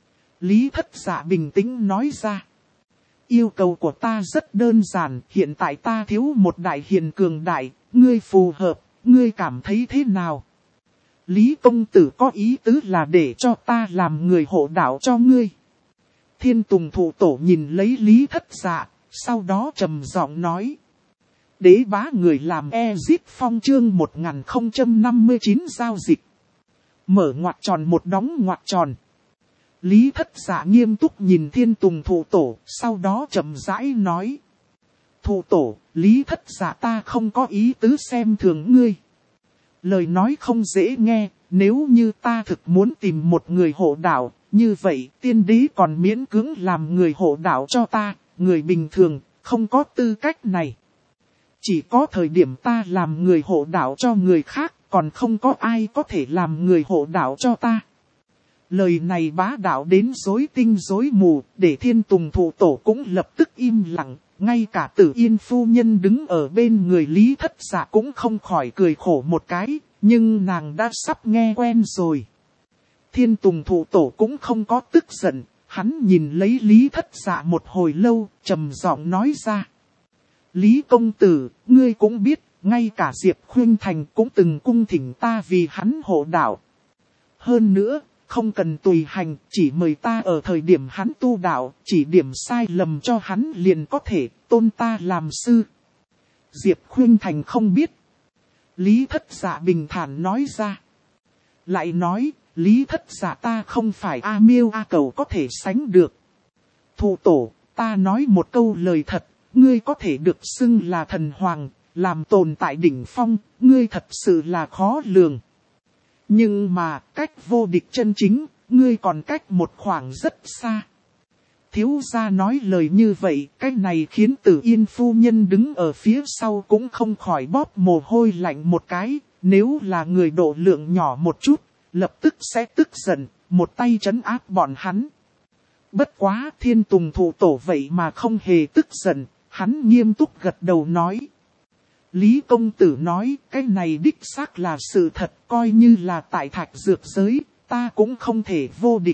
Lý Thất Dạ bình tĩnh nói ra. Yêu cầu của ta rất đơn giản, hiện tại ta thiếu một đại hiền cường đại, ngươi phù hợp, ngươi cảm thấy thế nào? Lý Công Tử có ý tứ là để cho ta làm người hộ đạo cho ngươi. Thiên Tùng Thụ Tổ nhìn lấy Lý Thất Dạ, sau đó trầm giọng nói. Đế bá người làm Exit Phong chương 1059 giao dịch. Mở ngoặc tròn một đóng ngoặc tròn. Lý Thất Dạ nghiêm túc nhìn Thiên Tùng Thụ Tổ, sau đó chậm rãi nói. Thụ Tổ, Lý Thất Dạ ta không có ý tứ xem thường ngươi. Lời nói không dễ nghe, nếu như ta thực muốn tìm một người hộ đạo, như vậy tiên đế còn miễn cưỡng làm người hộ đạo cho ta, người bình thường, không có tư cách này. Chỉ có thời điểm ta làm người hộ đạo cho người khác, còn không có ai có thể làm người hộ đạo cho ta. Lời này bá đạo đến rối tinh rối mù, để Thiên Tùng Thụ Tổ cũng lập tức im lặng, ngay cả Tử Yên phu nhân đứng ở bên người Lý Thất Dạ cũng không khỏi cười khổ một cái, nhưng nàng đã sắp nghe quen rồi. Thiên Tùng Thụ Tổ cũng không có tức giận, hắn nhìn lấy Lý Thất Dạ một hồi lâu, trầm giọng nói ra. Lý Công Tử, ngươi cũng biết, ngay cả Diệp Khuynh Thành cũng từng cung thỉnh ta vì hắn hộ đạo. Hơn nữa, không cần tùy hành, chỉ mời ta ở thời điểm hắn tu đạo, chỉ điểm sai lầm cho hắn liền có thể tôn ta làm sư. Diệp Khuynh Thành không biết. Lý Thất Dạ bình thản nói ra. Lại nói, Lý Thất Dạ ta không phải A Miêu A Cầu có thể sánh được. Thụ Tổ, ta nói một câu lời thật, ngươi có thể được xưng là thần hoàng, làm tồn tại đỉnh phong, ngươi thật sự là khó lường. Nhưng mà, cách vô địch chân chính, ngươi còn cách một khoảng rất xa. Thiếu gia nói lời như vậy, cái này khiến Tử Yên phu nhân đứng ở phía sau cũng không khỏi bóp mồ hôi lạnh một cái, nếu là người độ lượng nhỏ một chút, lập tức sẽ tức giận, một tay trấn áp bọn hắn. Bất quá Thiên Tùng Thụ Tổ vậy mà không hề tức giận, hắn nghiêm túc gật đầu nói. Lý Công Tử nói, cái này đích xác là sự thật, coi như là tại Thạch Dược giới, ta cũng không thể vô địch.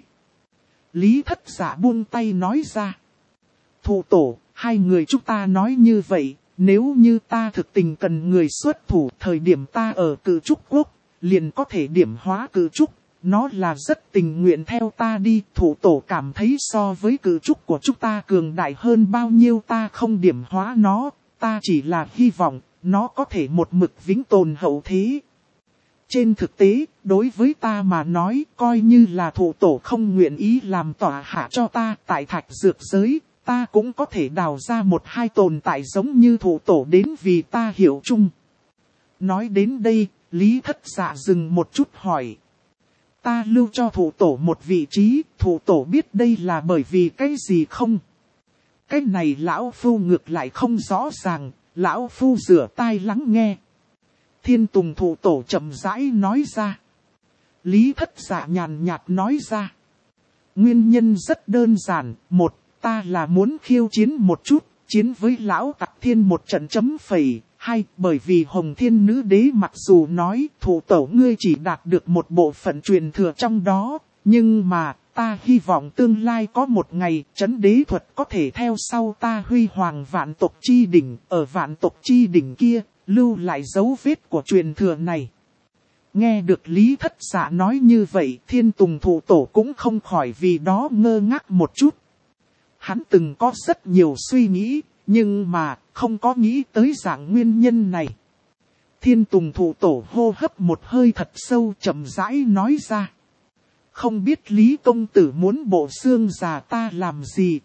Lý Thất Dạ buông tay nói ra. Thụ Tổ, hai người chúng ta nói như vậy, nếu như ta thực tình cần người xuất thủ thời điểm ta ở Cự Trúc Quốc, liền có thể điểm hóa Cự Trúc, nó là rất tình nguyện theo ta đi. Thụ Tổ cảm thấy so với Cự Trúc của chúng ta cường đại hơn bao nhiêu, ta không điểm hóa nó, ta chỉ là hy vọng nó có thể một mực vĩnh tồn hậu thế. Trên thực tế, đối với ta mà nói, coi như là Thụ Tổ không nguyện ý làm tỏa hạ cho ta tại Thạch Dược giới, ta cũng có thể đào ra một hai tồn tại giống như Thụ Tổ đến vì ta hiểu chung. Nói đến đây, Lý Thất Dạ dừng một chút hỏi. Ta lưu cho Thụ Tổ một vị trí, Thụ Tổ biết đây là bởi vì cái gì không? Cái này lão phu ngược lại không rõ ràng, lão phu rửa tai lắng nghe. Thiên Tùng Thụ Tổ chậm rãi nói ra. Lý Thất Dạ nhàn nhạt nói ra. Nguyên nhân rất đơn giản, một, ta là muốn khiêu chiến một chút, chiến với lão Tặc Thiên một trận chấm phẩy. Hai, bởi vì Hồng Thiên Nữ Đế mặc dù nói Thụ Tổ ngươi chỉ đạt được một bộ phận truyền thừa trong đó, nhưng mà ta hy vọng tương lai có một ngày Trấn Đế thuật có thể theo sau ta huy hoàng vạn tộc chi đỉnh, ở vạn tộc chi đỉnh kia, lưu lại dấu vết của truyền thừa này. Nghe được Lý Thất Dạ nói như vậy, Thiên Tùng Thụ Tổ cũng không khỏi vì đó ngơ ngác một chút. Hắn từng có rất nhiều suy nghĩ, Nhưng mà, không có nghĩ tới dạng nguyên nhân này. Thiên Tùng Thụ Tổ hô hấp một hơi thật sâu chậm rãi nói ra. Không biết Lý công tử muốn bộ xương già ta làm gì?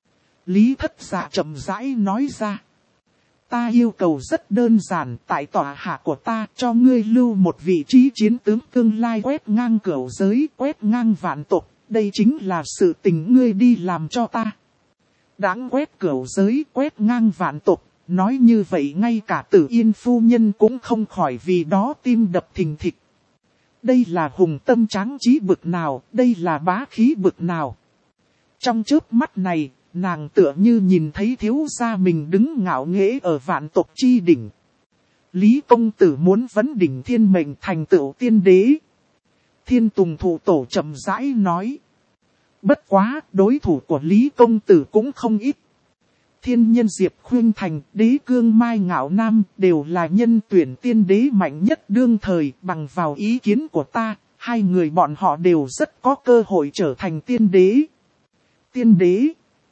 Lý Thất Dạ chậm rãi nói ra. Ta yêu cầu rất đơn giản, tại tòa hạ của ta cho ngươi lưu một vị trí chiến tướng tương lai quét ngang cửu giới, quét ngang vạn tộc. Đây chính là sự tình ngươi đi làm cho ta. Đáng quét cửu giới, quét ngang vạn tộc. Nói như vậy ngay cả Tử Yên phu nhân cũng không khỏi vì đó tim đập thình thịch. Đây là hùng tâm tráng trí bực nào, đây là bá khí bực nào. Trong chớp mắt này, nàng tựa như nhìn thấy thiếu gia mình đứng ngạo nghễ ở vạn tộc chi đỉnh. Lý công tử muốn vấn đỉnh thiên mệnh thành tựu tiên đế. Thiên Tùng Thụ Tổ chậm rãi nói. Bất quá, đối thủ của Lý công tử cũng không ít. Thiên Nhân Diệp Khuynh Thành, Đế Cương Mai Ngạo Nam đều là nhân tuyển tiên đế mạnh nhất đương thời. Bằng vào ý kiến của ta, hai người bọn họ đều rất có cơ hội trở thành tiên đế. Tiên đế.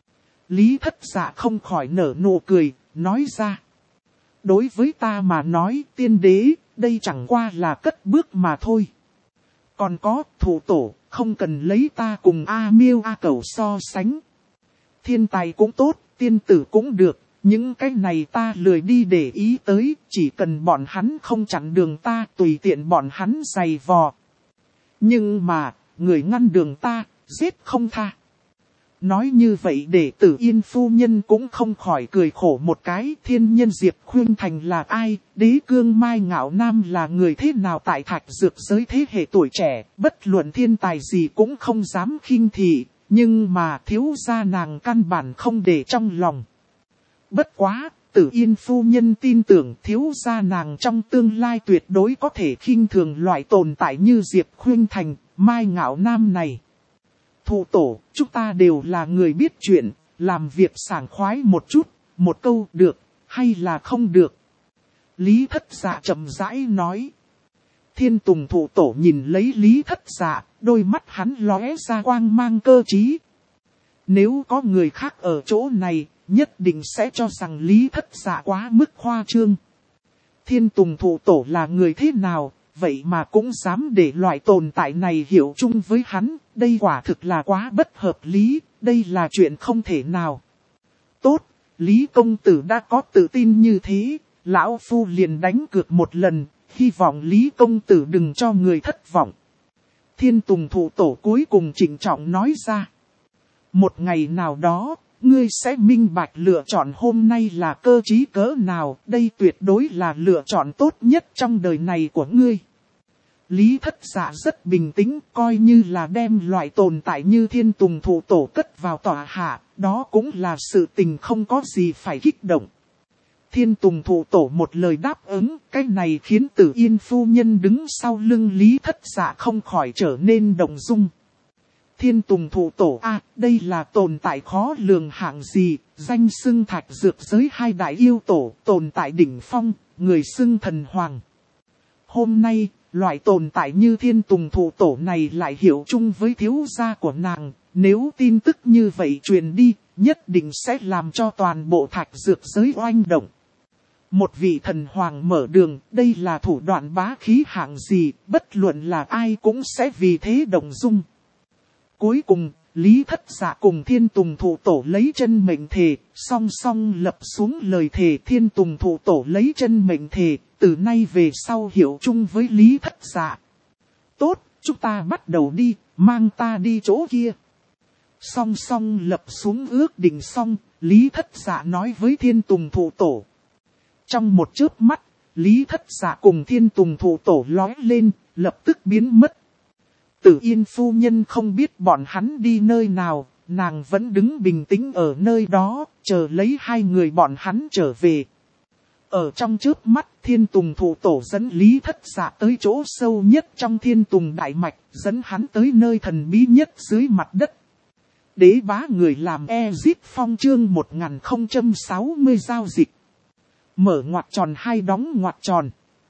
Lý Thất Dạ không khỏi nở nụ cười, nói ra. Đối với ta mà nói tiên đế, đây chẳng qua là cất bước mà thôi. Còn có Thụ Tổ, không cần lấy ta cùng A Miêu A Cẩu so sánh. Thiên tài cũng tốt, tiên tử cũng được, những cái này ta lười đi để ý tới, chỉ cần bọn hắn không chặn đường ta, tùy tiện bọn hắn giày vò. Nhưng mà, người ngăn đường ta, giết không tha. Nói như vậy để Tử Yên phu nhân cũng không khỏi cười khổ một cái. Thiên Nhân Diệp Khuynh Thành là ai? Đế Cương Mai Ngạo Nam là người thế nào tại thạch dược giới thế hệ tuổi trẻ? Bất luận thiên tài gì cũng không dám khinh thị. Nhưng mà thiếu gia nàng căn bản không để trong lòng. Bất quá, Tử Yên phu nhân tin tưởng thiếu gia nàng trong tương lai tuyệt đối có thể khinh thường loại tồn tại như Diệp Khuynh Thành, Mai Ngạo Nam này. Thụ Tổ, chúng ta đều là người biết chuyện, làm việc sảng khoái một chút, một câu được, hay là không được. Lý Thất Dạ chậm rãi nói. Thiên Tùng Thụ Tổ nhìn lấy Lý Thất Dạ, đôi mắt hắn lóe ra quang mang cơ trí. Nếu có người khác ở chỗ này, nhất định sẽ cho rằng Lý Thất Dạ quá mức khoa trương. Thiên Tùng Thụ Tổ là người thế nào, vậy mà cũng dám để loại tồn tại này hiểu chung với hắn, đây quả thực là quá bất hợp lý, đây là chuyện không thể nào. Tốt, Lý công tử đã có tự tin như thế, lão phu liền đánh cược một lần, hy vọng Lý công tử đừng cho người thất vọng. Thiên Tùng Thụ Tổ cuối cùng trịnh trọng nói ra. Một ngày nào đó, ngươi sẽ minh bạch lựa chọn hôm nay là cơ trí cỡ nào, đây tuyệt đối là lựa chọn tốt nhất trong đời này của ngươi. Lý Thất Dạ rất bình tĩnh, coi như là đem loại tồn tại như Thiên Tùng Thụ Tổ cất vào tòa hạ, đó cũng là sự tình không có gì phải kích động. Thiên Tùng Thụ Tổ một lời đáp ứng, cái này khiến Tử Yên phu nhân đứng sau lưng Lý Thất Dạ không khỏi trở nên động dung. Thiên Tùng Thụ Tổ đây là tồn tại khó lường hạng gì, danh xưng thạch dược giới hai đại yêu tổ, tồn tại đỉnh phong, người xưng thần hoàng. Hôm nay, loại tồn tại như Thiên Tùng Thụ Tổ này lại hiểu chung với thiếu gia của nàng, nếu tin tức như vậy truyền đi, nhất định sẽ làm cho toàn bộ thạch dược giới oanh động. Một vị thần hoàng mở đường, đây là thủ đoạn bá khí hạng gì, bất luận là ai cũng sẽ vì thế động dung. Cuối cùng, Lý Thất Dạ cùng Thiên Tùng Thụ Tổ lấy chân mệnh thề, song song lập xuống lời thề. Thiên Tùng Thụ Tổ lấy chân mệnh thề, từ nay về sau hiểu chung với Lý Thất Dạ. Tốt, chúng ta bắt đầu đi, mang ta đi chỗ kia. Song song lập xuống ước định xong, Lý Thất Dạ nói với Thiên Tùng Thụ Tổ. Trong một chớp mắt, Lý Thất Dạ cùng Thiên Tùng Thụ Tổ lói lên, lập tức biến mất. Tử Yên phu nhân không biết bọn hắn đi nơi nào, nàng vẫn đứng bình tĩnh ở nơi đó, chờ lấy hai người bọn hắn trở về. Ở trong chớp mắt, Thiên Tùng Thụ Tổ dẫn Lý Thất Dạ tới chỗ sâu nhất trong Thiên Tùng Đại Mạch, dẫn hắn tới nơi thần bí nhất dưới mặt đất. Đế bá người làm Ezip Phong chương 1060 giao dịch. Mở ngoặc tròn hay đóng ngoặc tròn.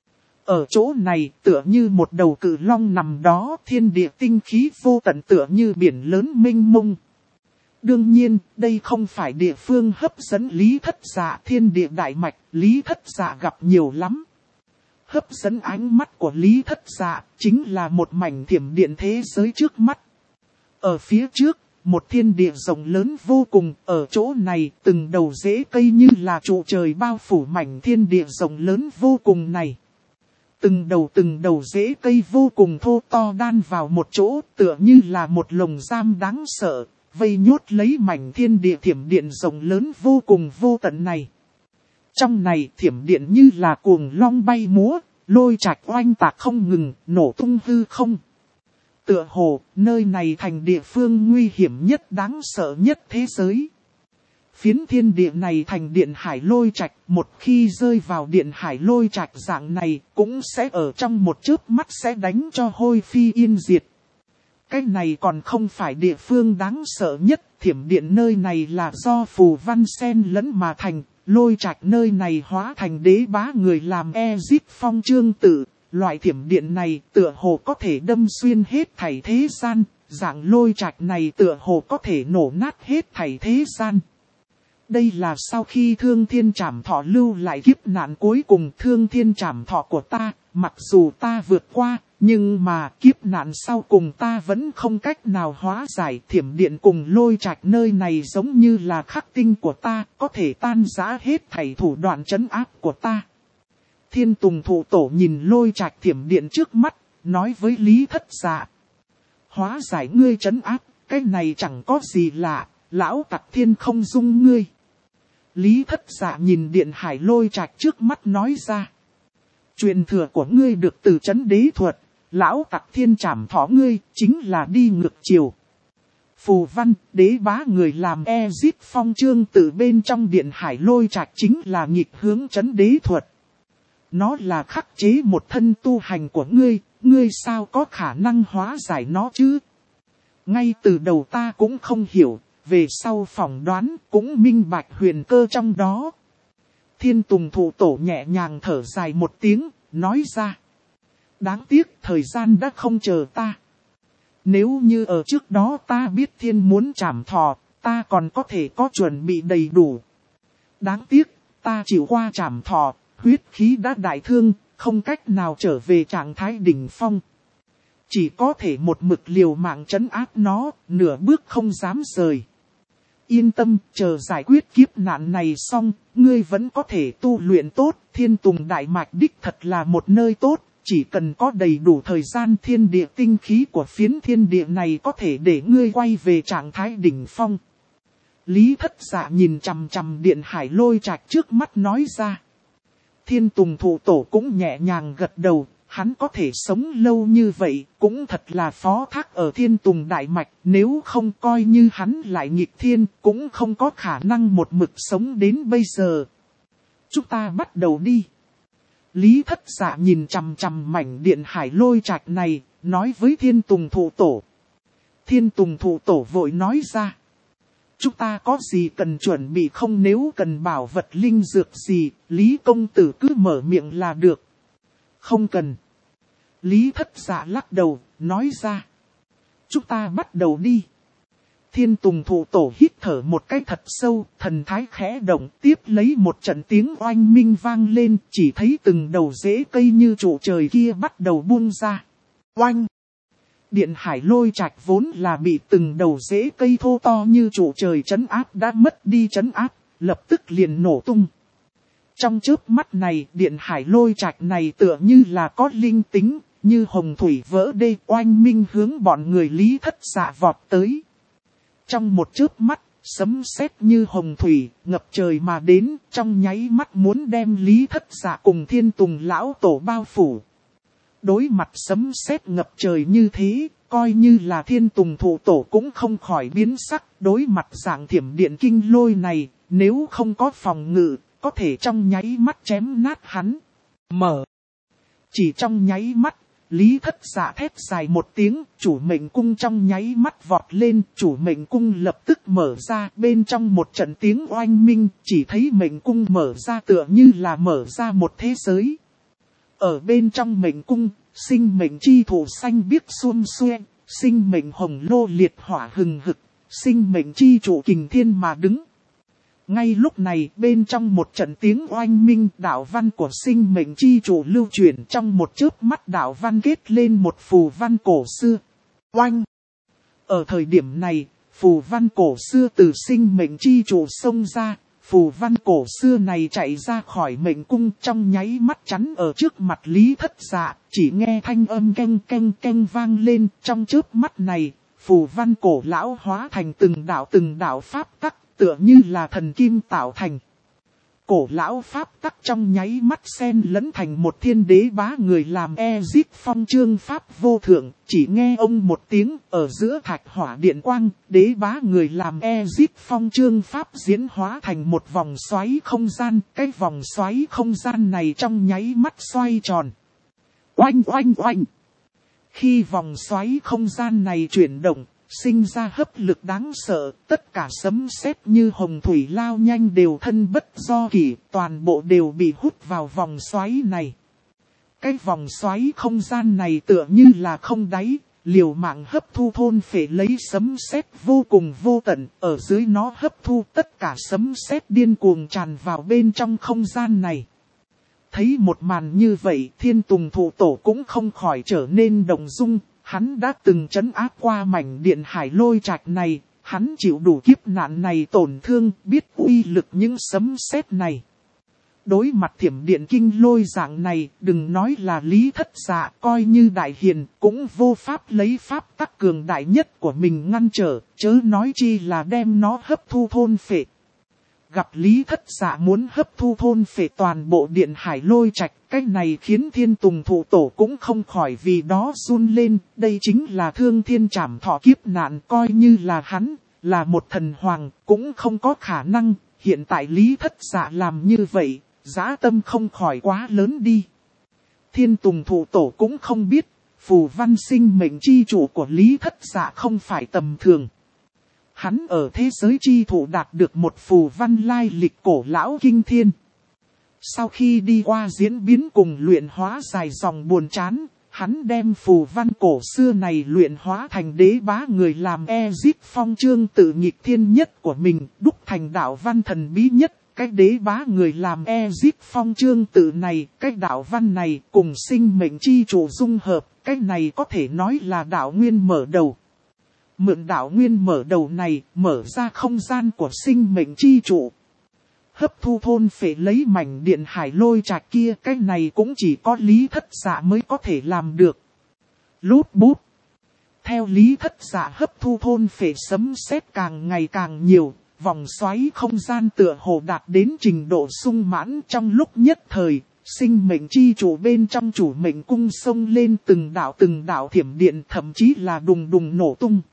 Ở chỗ này tựa như một đầu cự long nằm đó, thiên địa tinh khí vô tận tựa như biển lớn mênh mông. Đương nhiên, đây không phải địa phương hấp dẫn Lý Thất Dạ thiên địa đại mạch, Lý Thất Dạ gặp nhiều lắm. Hấp dẫn ánh mắt của Lý Thất Dạ chính là một mảnh thiểm điện thế giới trước mắt. Ở phía trước, một thiên địa rộng lớn vô cùng, ở chỗ này từng đầu rễ cây như là trụ trời bao phủ mảnh thiên địa rộng lớn vô cùng này. Từng đầu rễ cây vô cùng thô to đan vào một chỗ, tựa như là một lồng giam đáng sợ, vây nhốt lấy mảnh thiên địa thiểm điện rộng lớn vô cùng vô tận này. Trong này thiểm điện như là cuồng long bay múa, lôi trạch oanh tạc không ngừng, nổ tung hư không. Tựa hồ, nơi này thành địa phương nguy hiểm nhất đáng sợ nhất thế giới. Phiến thiên địa này thành điện hải lôi trạch, một khi rơi vào điện hải lôi trạch dạng này, cũng sẽ ở trong một chớp mắt sẽ đánh cho hôi phi yên diệt. Cái này còn không phải địa phương đáng sợ nhất, thiểm điện nơi này là do phù văn xen lẫn mà thành, lôi trạch nơi này hóa thành đế bá người làm Egypt phong trương tự. Loại thiểm điện này tựa hồ có thể đâm xuyên hết thảy thế gian, dạng lôi trạch này tựa hồ có thể nổ nát hết thảy thế gian. Đây là sau khi Thương Thiên Trảm Thọ lưu lại kiếp nạn cuối cùng Thương Thiên Trảm Thọ của ta, mặc dù ta vượt qua, nhưng mà kiếp nạn sau cùng ta vẫn không cách nào hóa giải. Thiểm điện cùng lôi trạch nơi này giống như là khắc tinh của ta, có thể tan rã hết thảy thủ đoạn trấn áp của ta. Thiên Tùng Thụ Tổ nhìn lôi trạch thiểm điện trước mắt, nói với Lý Thất Dạ. Hóa giải ngươi trấn áp, cái này chẳng có gì lạ, lão tặc thiên không dung ngươi. Lý Thất Dạ nhìn điện hải lôi trạch trước mắt nói ra. Truyền thừa của ngươi được từ trấn đế thuật, lão tặc thiên trảm thọ ngươi chính là đi ngược chiều. Phù văn, đế bá người làm Egypt phong trương từ bên trong điện hải lôi trạch chính là nghịch hướng trấn đế thuật. Nó là khắc chế một thân tu hành của ngươi, ngươi sao có khả năng hóa giải nó chứ? Ngay từ đầu ta cũng không hiểu, về sau phỏng đoán cũng minh bạch huyền cơ trong đó. Thiên Tùng Thụ Tổ nhẹ nhàng thở dài một tiếng, nói ra. Đáng tiếc thời gian đã không chờ ta. Nếu như ở trước đó ta biết thiên muốn trảm thọ, ta còn có thể có chuẩn bị đầy đủ. Đáng tiếc, ta chịu qua trảm thọ. Huyết khí đã đại thương, không cách nào trở về trạng thái đỉnh phong. Chỉ có thể một mực liều mạng trấn áp nó, nửa bước không dám rời. Yên tâm, chờ giải quyết kiếp nạn này xong, ngươi vẫn có thể tu luyện tốt. Thiên Tùng Đại Mạch đích thật là một nơi tốt, chỉ cần có đầy đủ thời gian thiên địa tinh khí của phiến thiên địa này có thể để ngươi quay về trạng thái đỉnh phong. Lý Thất Dạ nhìn chằm chằm điện hải lôi trạch trước mắt nói ra. Thiên Tùng Thụ Tổ cũng nhẹ nhàng gật đầu, hắn có thể sống lâu như vậy, cũng thật là phó thác ở Thiên Tùng Đại Mạch, nếu không coi như hắn lại nghịch thiên, cũng không có khả năng một mực sống đến bây giờ. Chúng ta bắt đầu đi. Lý Thất Dạ nhìn chằm chằm mảnh điện hải lôi trạch này, nói với Thiên Tùng Thụ Tổ. Thiên Tùng Thụ Tổ vội nói ra. Chúng ta có gì cần chuẩn bị không, nếu cần bảo vật linh dược gì, Lý công tử cứ mở miệng là được. Không cần. Lý Thất Dạ lắc đầu, nói ra. Chúng ta bắt đầu đi. Thiên Tùng Thụ Tổ hít thở một cái thật sâu, thần thái khẽ động, tiếp lấy một trận tiếng oanh minh vang lên, chỉ thấy từng đầu rễ cây như trụ trời kia bắt đầu buông ra. Oanh! Điện hải lôi trạch vốn là bị từng đầu rễ cây thô to như trụ trời trấn áp đã mất đi trấn áp, lập tức liền nổ tung. Trong chớp mắt này, điện hải lôi trạch này tựa như là có linh tính, như hồng thủy vỡ đê, oanh minh hướng bọn người Lý Thất Dạ vọt tới. Trong một chớp mắt, sấm sét như hồng thủy, ngập trời mà đến, trong nháy mắt muốn đem Lý Thất Dạ cùng Thiên Tùng lão tổ bao phủ. Đối mặt sấm sét ngập trời như thế, coi như là Thiên Tùng Thụ Tổ cũng không khỏi biến sắc. Đối mặt dạng thiểm điện kinh lôi này, nếu không có phòng ngự, có thể trong nháy mắt chém nát hắn. Mở. Chỉ trong nháy mắt, Lý Thất Dạ thét dài một tiếng, chủ mệnh cung trong nháy mắt vọt lên, chủ mệnh cung lập tức mở ra, bên trong một trận tiếng oanh minh, chỉ thấy mệnh cung mở ra tựa như là mở ra một thế giới. Ở bên trong mệnh cung, sinh mệnh chi thủ xanh biếc xuân xuê, sinh mệnh hồng lô liệt hỏa hừng hực, sinh mệnh chi trụ kình thiên mà đứng. Ngay lúc này bên trong một trận tiếng oanh minh, đạo văn của sinh mệnh chi trụ lưu chuyển, trong một chớp mắt đạo văn kết lên một phù văn cổ xưa. Oanh! Ở thời điểm này, phù văn cổ xưa từ sinh mệnh chi trụ xông ra. Phù văn cổ xưa này chạy ra khỏi mệnh cung, trong nháy mắt chắn ở trước mặt Lý Thất Dạ, chỉ nghe thanh âm keng keng keng vang lên. Trong chớp mắt này, phù văn cổ lão hóa thành từng đạo pháp tắc, tựa như là thần kim tạo thành. Cổ lão pháp tắc trong nháy mắt xen lẫn thành một thiên đế bá người làm Ezit Phong chương pháp vô thượng, chỉ nghe ông một tiếng, ở giữa thạch hỏa điện quang, đế bá người làm Ezit Phong chương pháp diễn hóa thành một vòng xoáy không gian, cái vòng xoáy không gian này trong nháy mắt xoay tròn. Oanh oanh oanh! Khi vòng xoáy không gian này chuyển động, sinh ra hấp lực đáng sợ, tất cả sấm sét như hồng thủy lao nhanh đều thân bất do kỷ, toàn bộ đều bị hút vào vòng xoáy này. Cái vòng xoáy không gian này tựa như là không đáy, liều mạng hấp thu thôn phệ lấy sấm sét vô cùng vô tận, ở dưới nó hấp thu tất cả sấm sét điên cuồng tràn vào bên trong không gian này. Thấy một màn như vậy, Thiên Tùng Thụ Tổ cũng không khỏi trở nên động dung. Hắn đã từng trấn áp qua mảnh điện hải lôi trạch này, hắn chịu đủ kiếp nạn này tổn thương, biết uy lực những sấm sét này. Đối mặt thiểm điện kinh lôi dạng này, đừng nói là Lý Thất Dạ, coi như đại hiền, cũng vô pháp lấy pháp tắc cường đại nhất của mình ngăn trở, chớ nói chi là đem nó hấp thu thôn phệ. Gặp Lý Thất Dạ muốn hấp thu thôn phệ toàn bộ điện hải lôi trạch, cái này khiến Thiên Tùng Thụ Tổ cũng không khỏi vì đó run lên. Đây chính là thương thiên trảm thọ kiếp nạn, coi như là hắn, là một thần hoàng, cũng không có khả năng. Hiện tại Lý Thất Dạ làm như vậy, dã tâm không khỏi quá lớn đi. Thiên Tùng Thụ Tổ cũng không biết, phù văn sinh mệnh chi chủ của Lý Thất Dạ không phải tầm thường. Hắn ở thế giới chi thụ đạt được một phù văn lai lịch cổ lão kinh thiên. Sau khi đi qua diễn biến cùng luyện hóa dài dòng buồn chán, hắn đem phù văn cổ xưa này luyện hóa thành đế bá người làm Ezit Phong chương tự nghịch thiên nhất của mình, đúc thành đạo văn thần bí nhất. Cái đế bá người làm Ezit Phong chương tự này, cái đạo văn này cùng sinh mệnh chi chủ dung hợp, cái này có thể nói là đạo nguyên mở đầu. Mượn đạo nguyên mở đầu này, mở ra không gian của sinh mệnh chi trụ. Hấp thu thôn phệ lấy mảnh điện hải lôi trạch kia, cái này cũng chỉ có Lý Thất Dạ mới có thể làm được. Lút bút. Theo Lý Thất Dạ hấp thu thôn phệ sấm sét càng ngày càng nhiều, vòng xoáy không gian tựa hồ đạt đến trình độ sung mãn. Trong lúc nhất thời, sinh mệnh chi chủ bên trong chủ mệnh cung xông lên từng đạo thiểm điện, thậm chí là đùng đùng nổ tung.